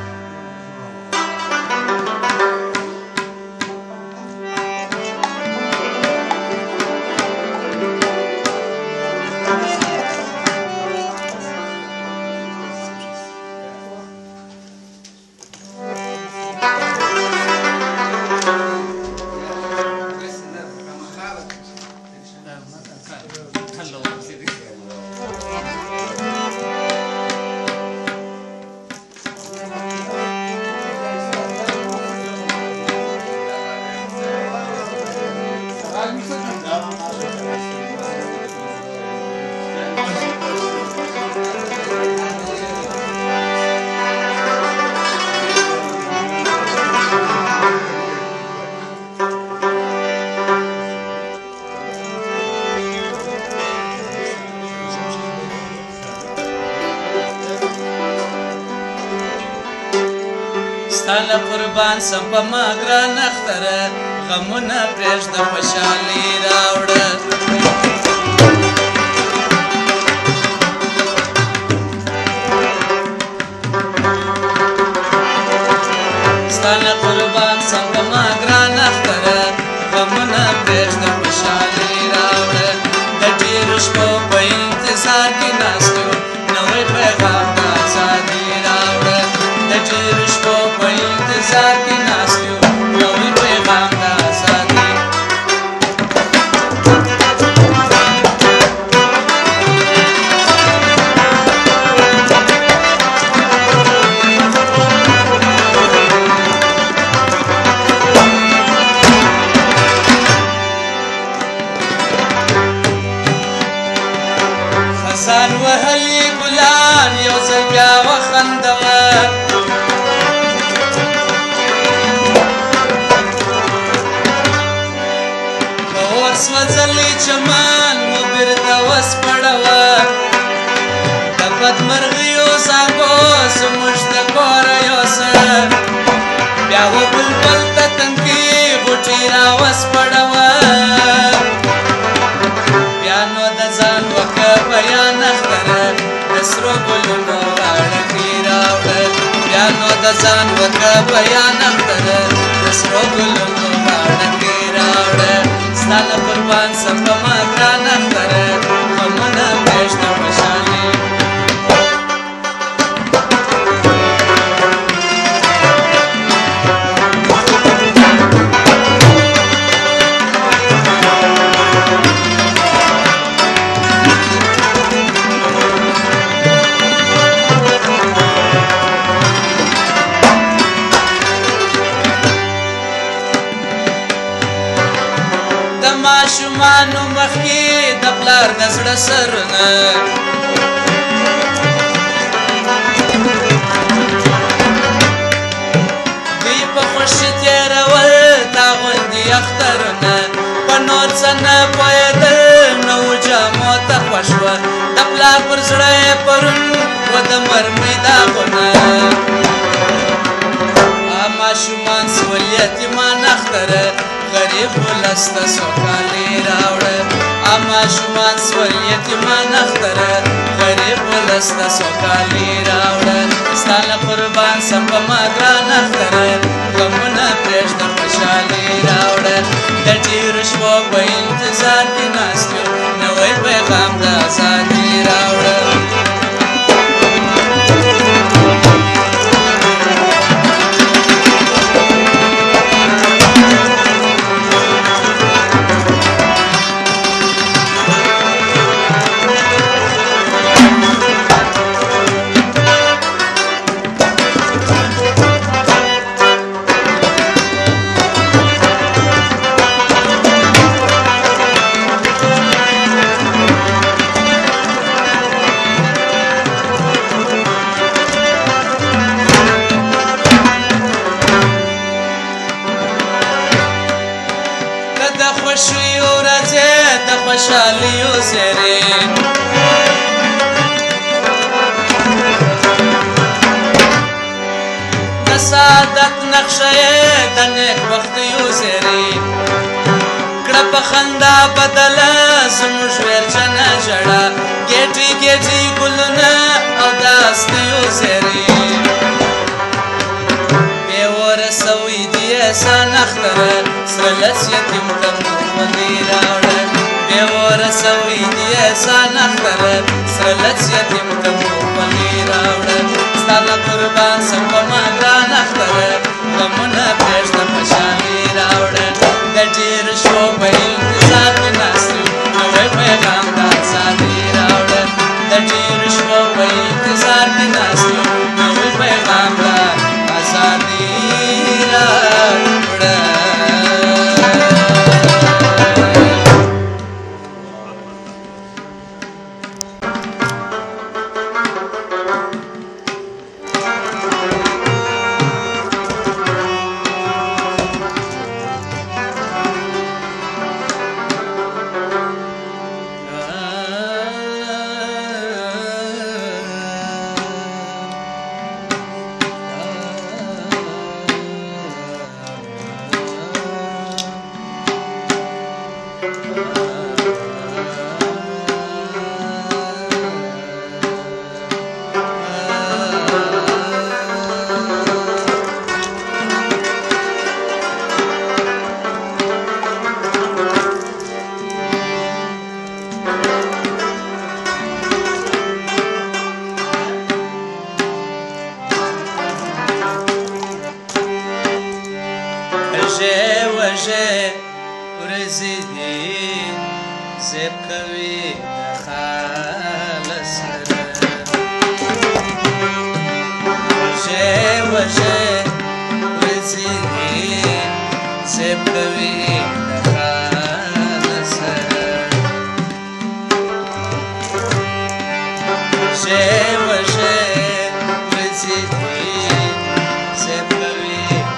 ستا له قربان سم په ما ګران اختره غمونه پرېږده خوشحالي راوړه ستا له قربان سم په ما ګران اختره غمونه پرېږده خوشحالي راوړه د ډېرو شپو په انتظار کې ناست یو نوی پیغام د ازادي راوړه د ډېرو شپو په انتظار کې ناست یو نوی پیغام د ازادي خزان وهلي ګلان یو ځل بیا وخندوه په اور سوځلی چمن مو بیرته وسپړوه د بدمرغیو زانګو زموږ د کوره یوسه بیا و بلبل ته تنکي غوټې راوسپړوه بیا نو د ځان وکه بیان اختره د سرو ګلونو غاړه کې راوړه بیا نو د ځان وکه بیان اختره د سرو ګلونو غاړه کې راوړه ستا له قربان سم په ما ګران اختره غمونه پرېږده خوشحالي ماشومانو مخکې د پلار د زړه سرونه دوی په خوښي تېرول تا غوندې اخترونه په نور څه نه پوهېدل نوو جامو ته خوښ وه د پلار پر زړه یې پرون و د مرمۍ داغونه ماشومان سول یتیمان اختره غریب ولسته سوکالي راوړه ماشومان سول یتیمان اختره غریب ولسته سوکالي راوړه ستا له قربان سم په ما ګران اختره غمونه پرېږده خوشحالي راوړه د ډېرو شپو په انتظار کې ناست یو نوی پیغام د ازادي راوړه خوشیو ورځې د خوشحالیو زیرې د سعادت نقشه یې د نیکبختیو زیرې کړه په خندا بدله زموږ ویرجنه ژړه ګېټې ګېټې ګلونه او د هستیو زیرې بې وره سوی دي احسان اختره سره لس یتیم ته مو خوندې راوړه بې وره سوی دي احسان اختره سره لس یتیم ته مو خوندې راوړه ستا له قربان سم په ما ګران اختره غمونه پرېږده خوشحالي راوړه د ډېرو شپو په انتظار کې ناست یو نوی پیغام د ازادي راوړه د ډېرو شپو په انتظار کې ناست یو نوی پیغام د ازادي راوړه وجه وجه ورځې دي زیب کوي د خاله سره وجه وجه ورځې دي زیب کوي د خاله سره وجه وجه ورځې دي زیب کوي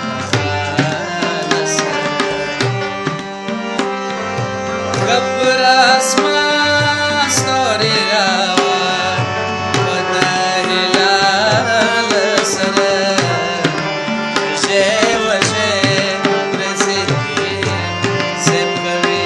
Gabbar asman story rawa padahila sara je waje prezidi se kavi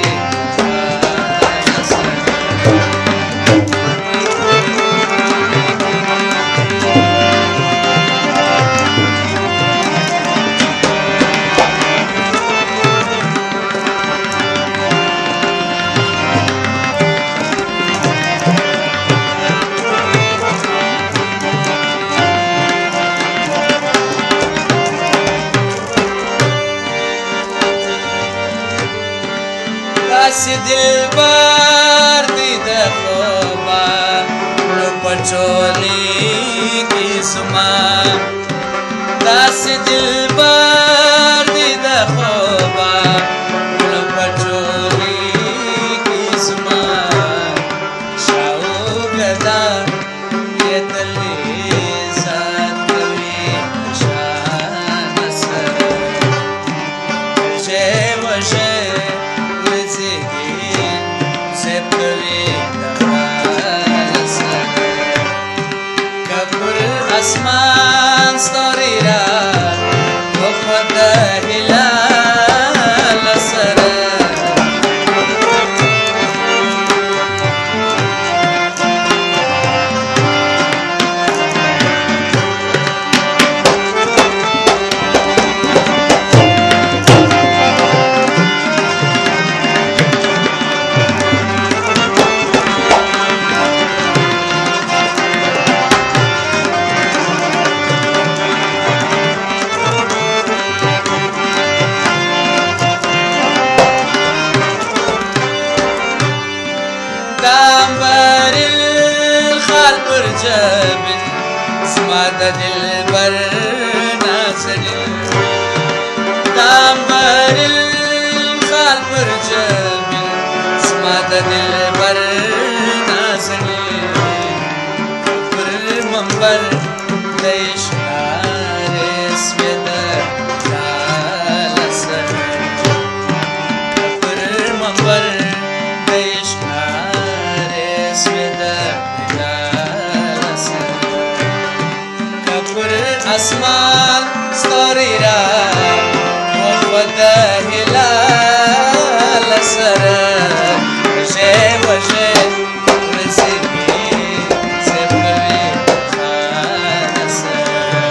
داسې دلبر دی د خوبه لو پچولی کې زما داسې دلبر دی د خوبه لو پچولی کې زما شاوګدا یې تلې سات کوي شان سره وجه وجه Asman story ra wafada hilal sara دامبر الخال برجبن سماد دلبر نازنين دامبر الخال برجبن سماد دلبر نازنين پر منبر دیش نارس ویدا جالسر پر منبر دیش Asman story ra wafada hilal sara waje waje rizqi se kavi khana sara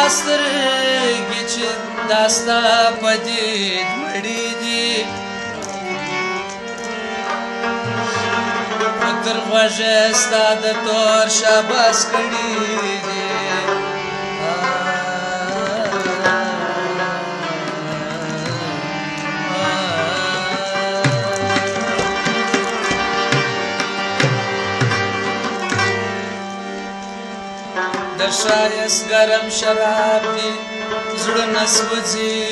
سترګې چې دا ستا په دید مړې دي تر غوږه ستا د تور شاباس کړي دي د ښایست ګرم شراب دي زړونه سوځي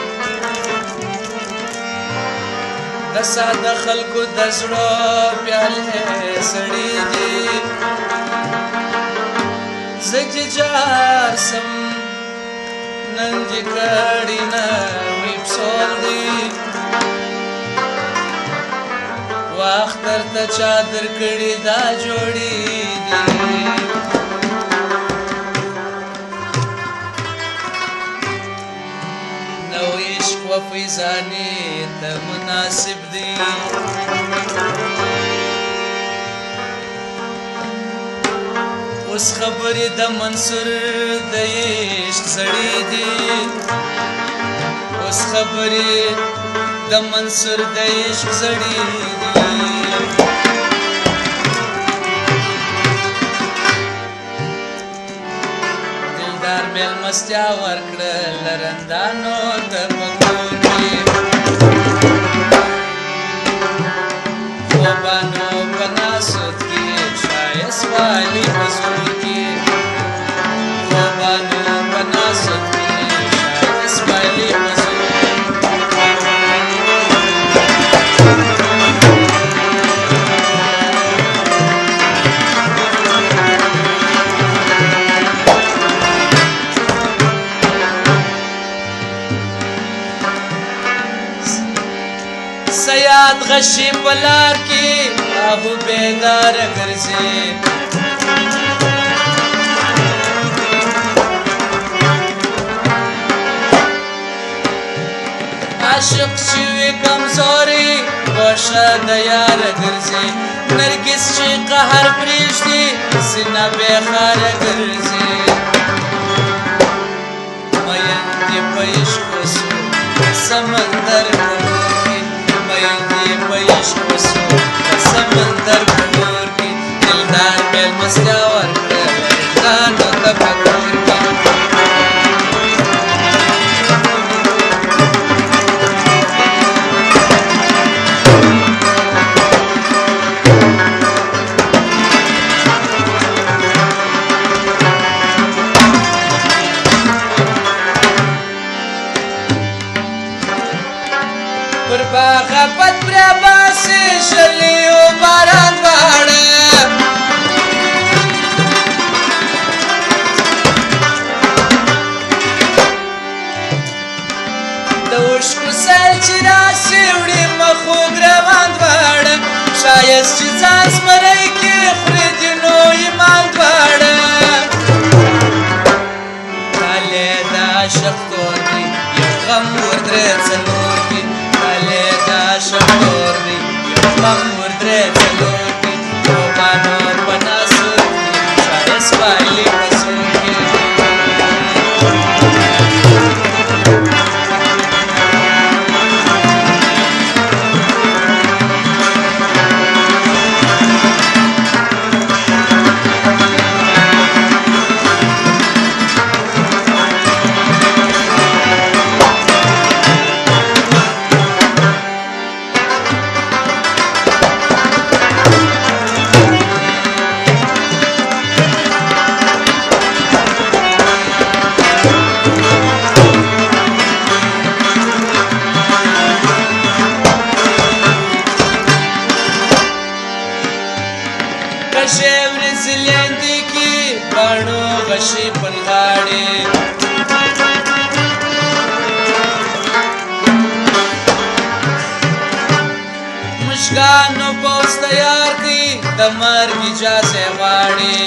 د ساده خلکو د زړه پیالې سړې دي زه چې جار سم نن دې کړي نوی پسول دي وخت درته چا درکړي دا جوړې دي فیضانی ته مناسب دی اوس خبرې د منصور د عشق سړې دي اوس خبرې د منصور د عشق سړې دي دلدار میلمستیا ورکړه لرندانو ته خوبانو بناسود کی شایست والی حضور کی خوبانو بناسود کی شایست والی حضور سیاد غشی پلار کی آہو بیدار گرزی عاشق شوی کمزوری گوشا دیار گرزی نرگس چی قهر پریشتی سینه بیخار گرزی مایندی پیشکو سو سمندر عشق سمندر بنور کی دلدار میلمستیا ورکړه لرندانو ته په کور کې پر باغه پت پرې باسي شلیو باران واړه د اوښکو سیل چې راسي وړي مخوږ روان دواړه ښایست چې ځان زمری کې خوري دي نو ایمان دواړه کالې د عاشق تور دی یو غم ورترې څلور دی شکور دی یو غم ورترې څلور دی خوبانو بناسود کی ښایست والی حضور کی زلیندی کی باڼو غشي پنغاړي مشکانو پوس تیار کی د مرګ اجازه غواړي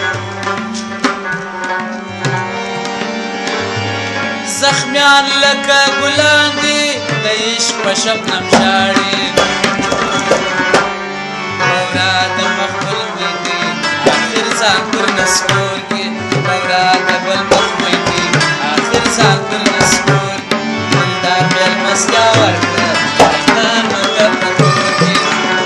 زخمیان لکه ګلان دي د عشق په شبنم شاړي اوراد مخبل ځان پر نسکور کې اوراد بل مخ وي مېلمستیا ورکړه نانو ته په کور کې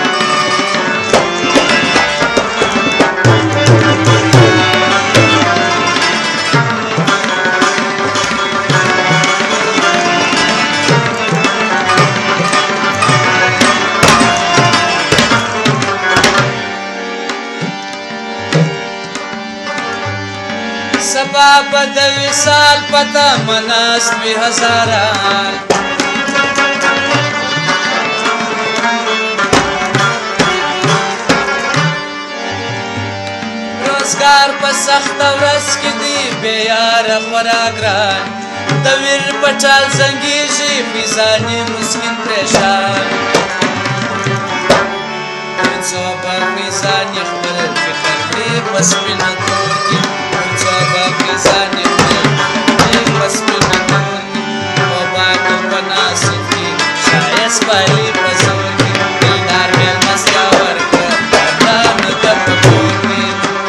سبا به د وصال پته مناست وي هزاره روزګار په سخته ورځ کې دی بې یاره خورا ګران د ویر په ټال زنګېږي میزانې مسکین پریشان څو به میزانې خپل فکر دی په سپینه تور کې Coba kisahnya pas menanti, coba aku penasiti, saya sekali pasuri, benar mas kawarga, karena muda pekuni.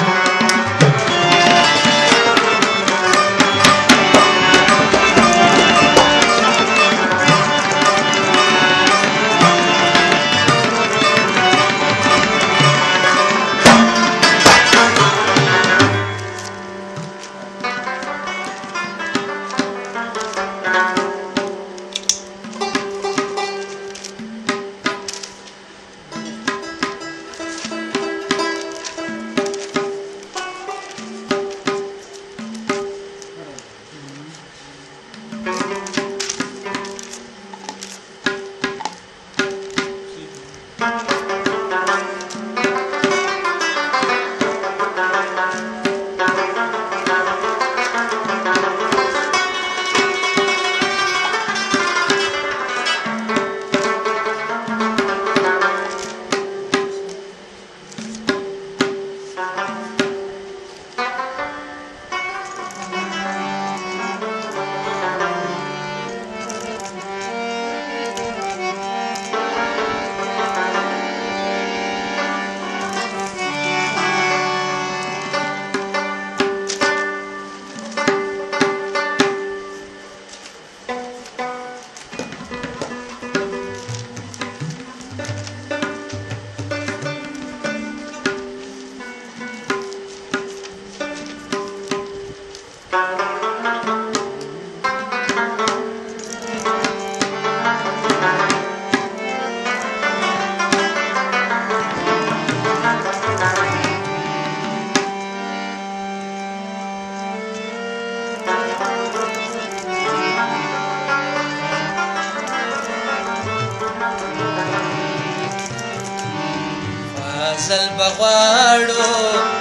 فضل بغواړو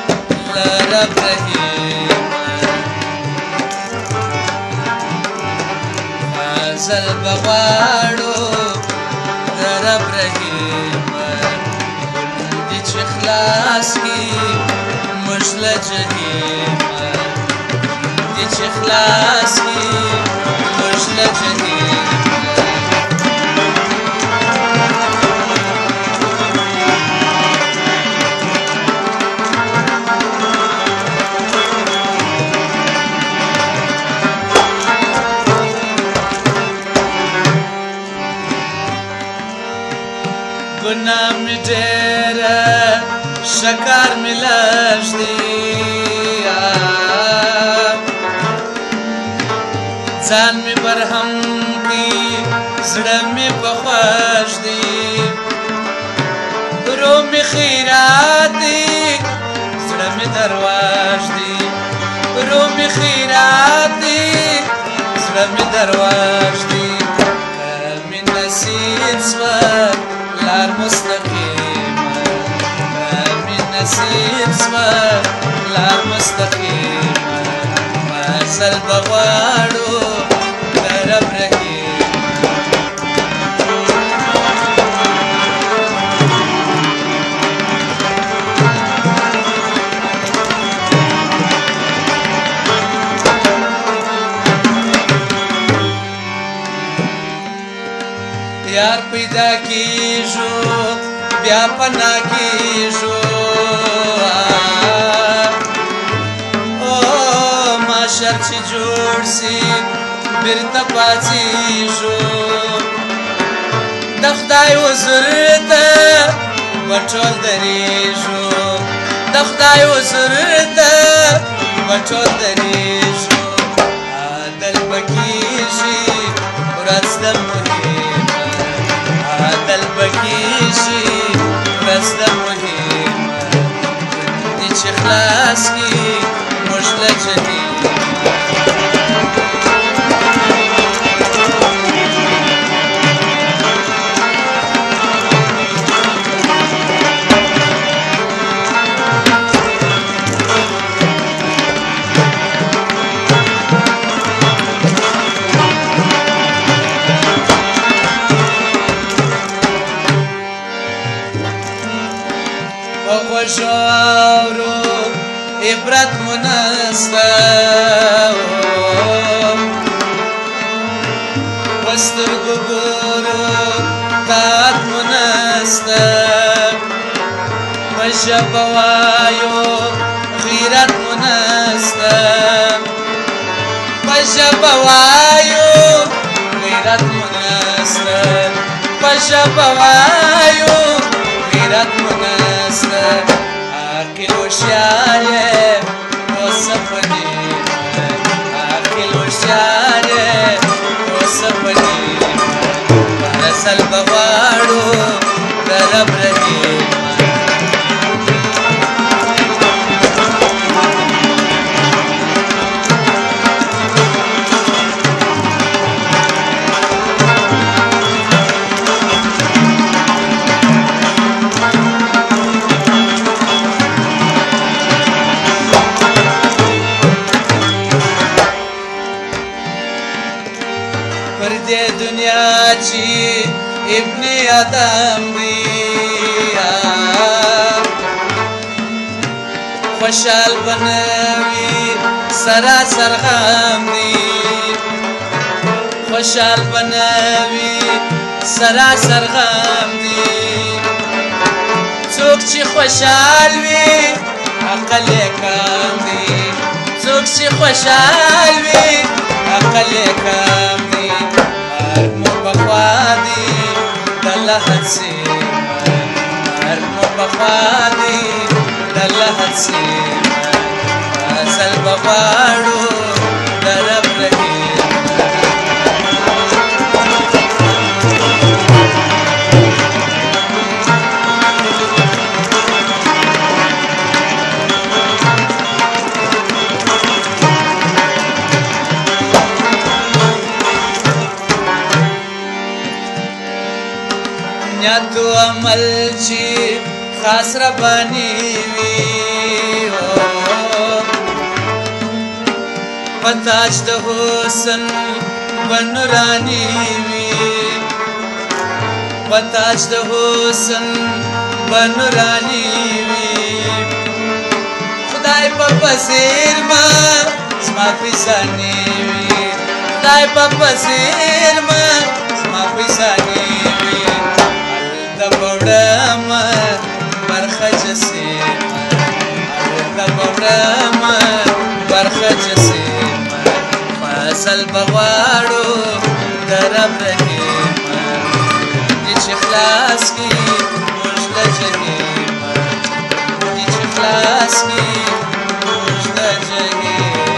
لرب رحیم فضل بغواړو لرب رحیم دې چې خلاص کی مشل جهیم دې چې خلاص کی مشل جهیم گناه می ډېره شکر می لږ دی ځان می برهم کی زړه می په خوښ دی رو می خیرات دی زړه می درواش دی رو می خیرات دی زړه می درواش دی می نصیب سوه لار مستقیمه من نصیب سوه لار مستقیمه فضل بغواړو لرب رحیم یار پیدا کیږو بیا پنا کیږو او ماشر چې جوړ سي بیرته پاتېږو خدای حضور ته به ټول درېږو د خدای حضور ته به ټول درېږو عدل به کېږي ورځ د مهمه عدل به کېږي ورځ د مهمه ژوند چې خلاص کړي موږ له جهنمه خوشاورو عبرت منسته وسترګو ګورو طاعت منسته په ژبه وایو غیرت منسته په ژبه وایو غیرت منسته په ژبه وایو غیرت منسته عاقل هوښیار یې اوسه په نیمه عاقل هوښیار یې اوسه په نیمه رسل به غواړو د رب رحیمه پر دې دنیا چې ابن آدم دی خوشحال بنوي سراسر غم دی خوشحال بنوي سراسر غم دی څوک چې خوشحال وي عقل یې کم دی څوک چې خوشحال وي عقل یې کم دی مرګ مو پخوا دی د لحد سیمه مرګ مو پخوا دی د لحد سیمه فصل به غواړو د رب رحیمه نیت و عمل چې خاص ربانی وي په تاج د حسن به نوراني وي په تاج د حسن به نوراني وي خدای په پسیر ما زما پیسانی وي خدای په پسیر ما زما پیسانی وي بوړم برخه جسیمه د بوړم برخه جسیمه فصل بغواړو د رب رحیمه دې چې خلاص کی موږ له جهنمه دې چې خلاص کی موږ له جهنمه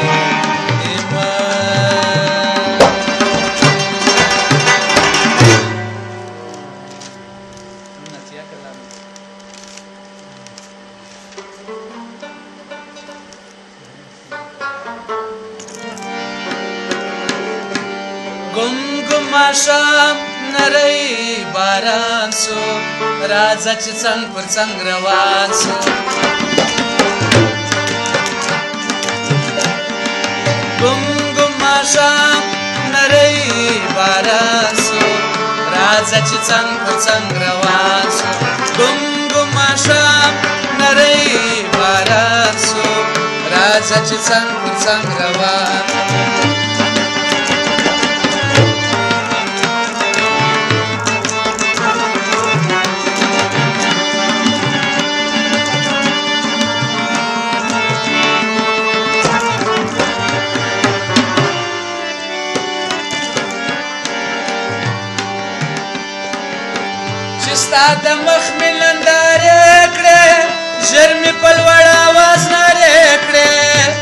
ماښام نری باران سو راځه چې څنګ پر څنګ روان سو ګم ګم ماښام نری باران سو راځه چې څنګ پر څنګ روان سو ګم ګم ماښام نری باران سو راځه چې څنګ پر څنګ روان ستا د مخ مې نندارې کړې ژر مې په لوړ اواز نارې کړې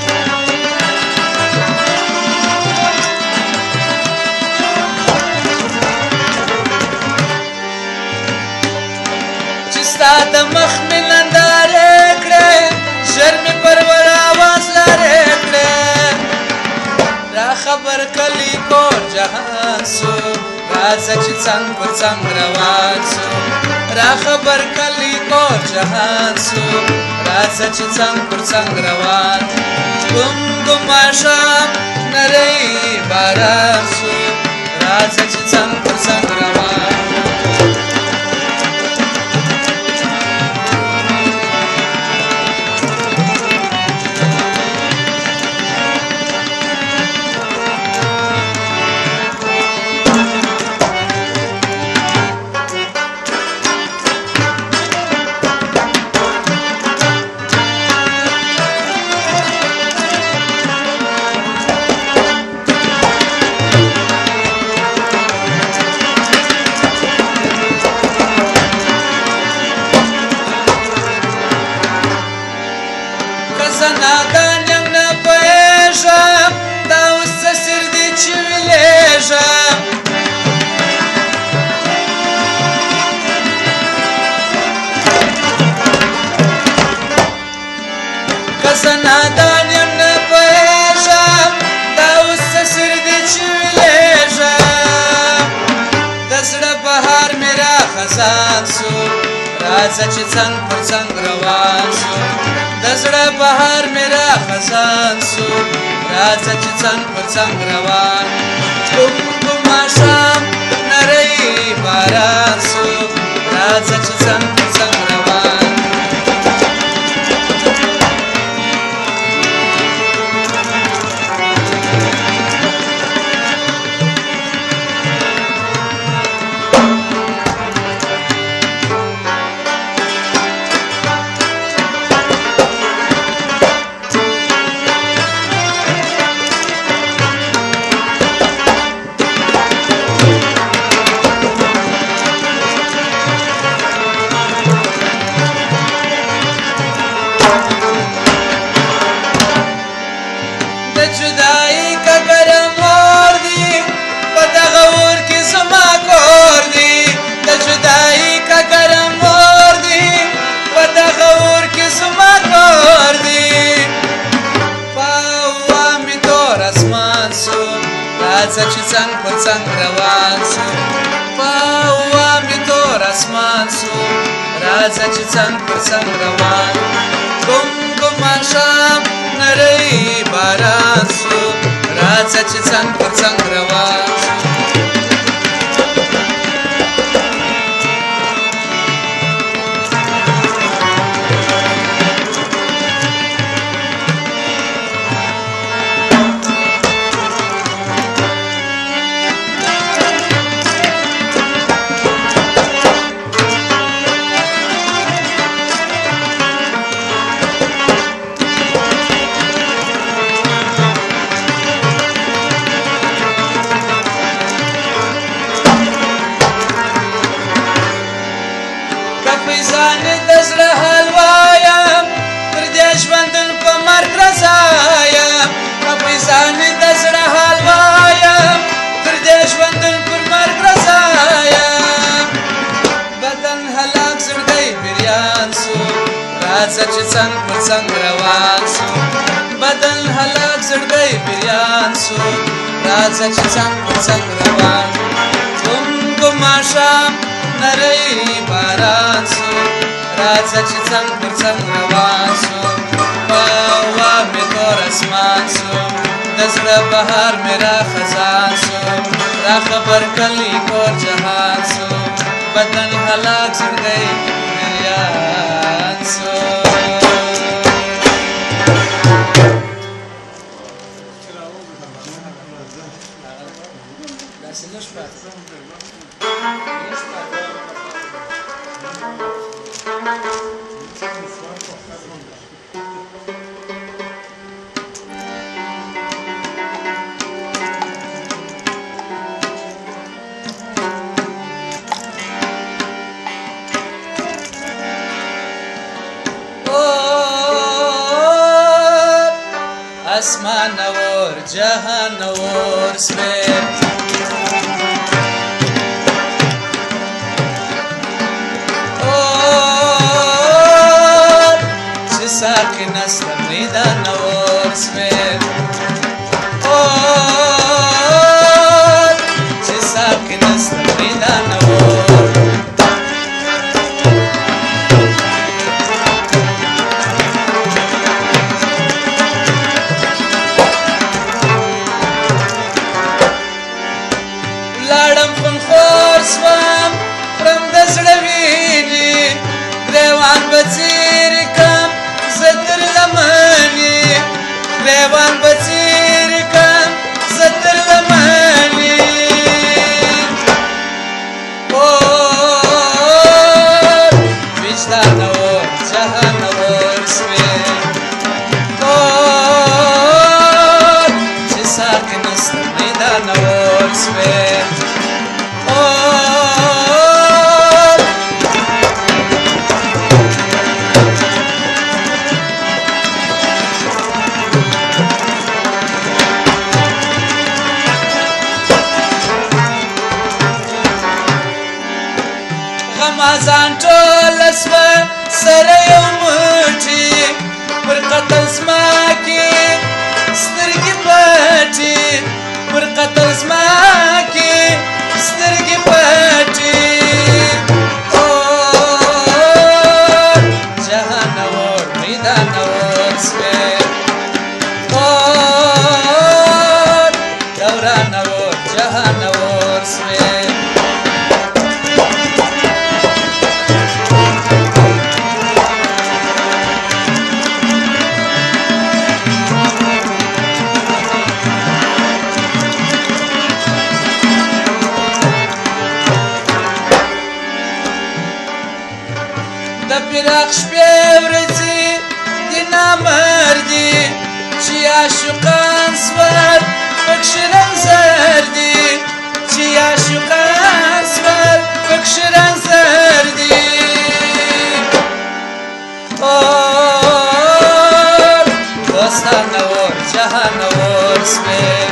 چې ستا د مخ مې نندارې کړې ژر مې په لوړ اواز نارې کړې را خبر کلی کور جهان سو راځه چې څنګ پر څنګ روان سو را خبر کلی کور جهان سو راځه چې څنګ پر څنګ روان ګم ګم ماښام نری باران سو راځه چې څنګ پر څنګ روان نادان یم نه پوهېږم دا اوس څه سر دی چې ویلېږم که زه نادان یم نه پوهېږم دا اوس څه سر دی چې ویلېږم د زړه بهار مې را خزان سو راځه چې څنګ پر څنګ روان سو د زړه بهار مې را خزان سو راځه چې څنګ پر څنګ روان ګم ګم ماښام نری باران سو راځه چې څنګ پر څنګ روان جدائی کا گرم اور دی بدغور کی زما کور دی د جدائی کا گرم اور دی بدغور کی زما کور دی پاوا می تور اسمان سو راځه چې څنګ پر څنګ روان سو پاوا می تور اسمان سو راځه چې څنګ پر څنګ روان ګم ګم ماښام نری باران سو راځه چې څنګ پر څنګ روان سو فیضانې د زړه حلوا یم پر دې ژوندون په مرګ رضا یم فیضانې د زړه حلوا یم پر دې ژوندون پر مرګ رضا یم بدن هلاک زړګی بریان سو راځه چې څنګ پر څنګ روان سو بدن هلاک زړګی بریان سو راځه چې څنګ پر څنګ روان ګم ګم ماښام نری باران سو راځه چې څنګ پر څنګ روان سو پاوا مې تور اسمان سو د زړه بهار مې را خزان سو را خبر کلی کور جهان سو بدن هلاک زړګی بریان سو داسې لږ پاتې اسمان اور جهان اور سپر چه ساکن است میدان اور سپر چه ساکن است میدان اور لاړم خونخوار سوم پرم د زړه وینې ګریوان به څیرې کړم زه تر لمنې ګریوان به څیرې کړم زه تر لمنې وجدان اور جهان اور سپر چې ساکن است میدان اور سپر غمازان ټوله سوه سره یو موټي پر قتل زما کې سترګې پټې پر قتل زما کې سترګې پټې جهان اور میدان اور سپر دوران اور جهان اور سپر د فراق شپې ورځې د نامردي چې عاشقان سول پکښې رنځر دي چې عاشقان سول پکښې رنځر دي دوستان اور جهان اور سپر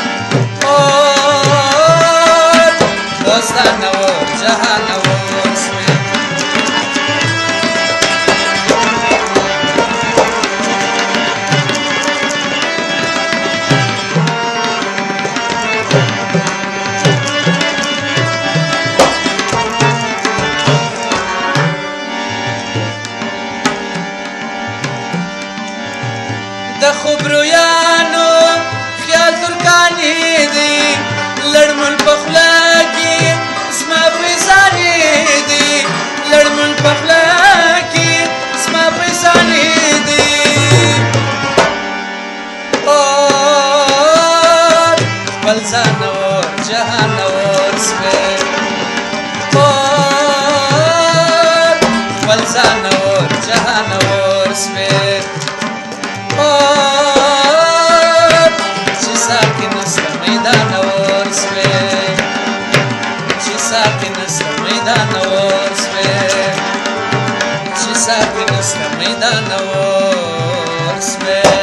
دوستان اور جهان اور سپر د خبرویانو خیال ترکانی دی لړمون په خوله کې زما پیزانې دي لړمون په خوله کې زما پیزانې دي خپل ځان اور جهان اور سپر خپل ځان اور جهان اور سپر چې ساکن است میدان اور سپر چې ساکن است میدان اور سپر چې ساکن است میدان اور سپر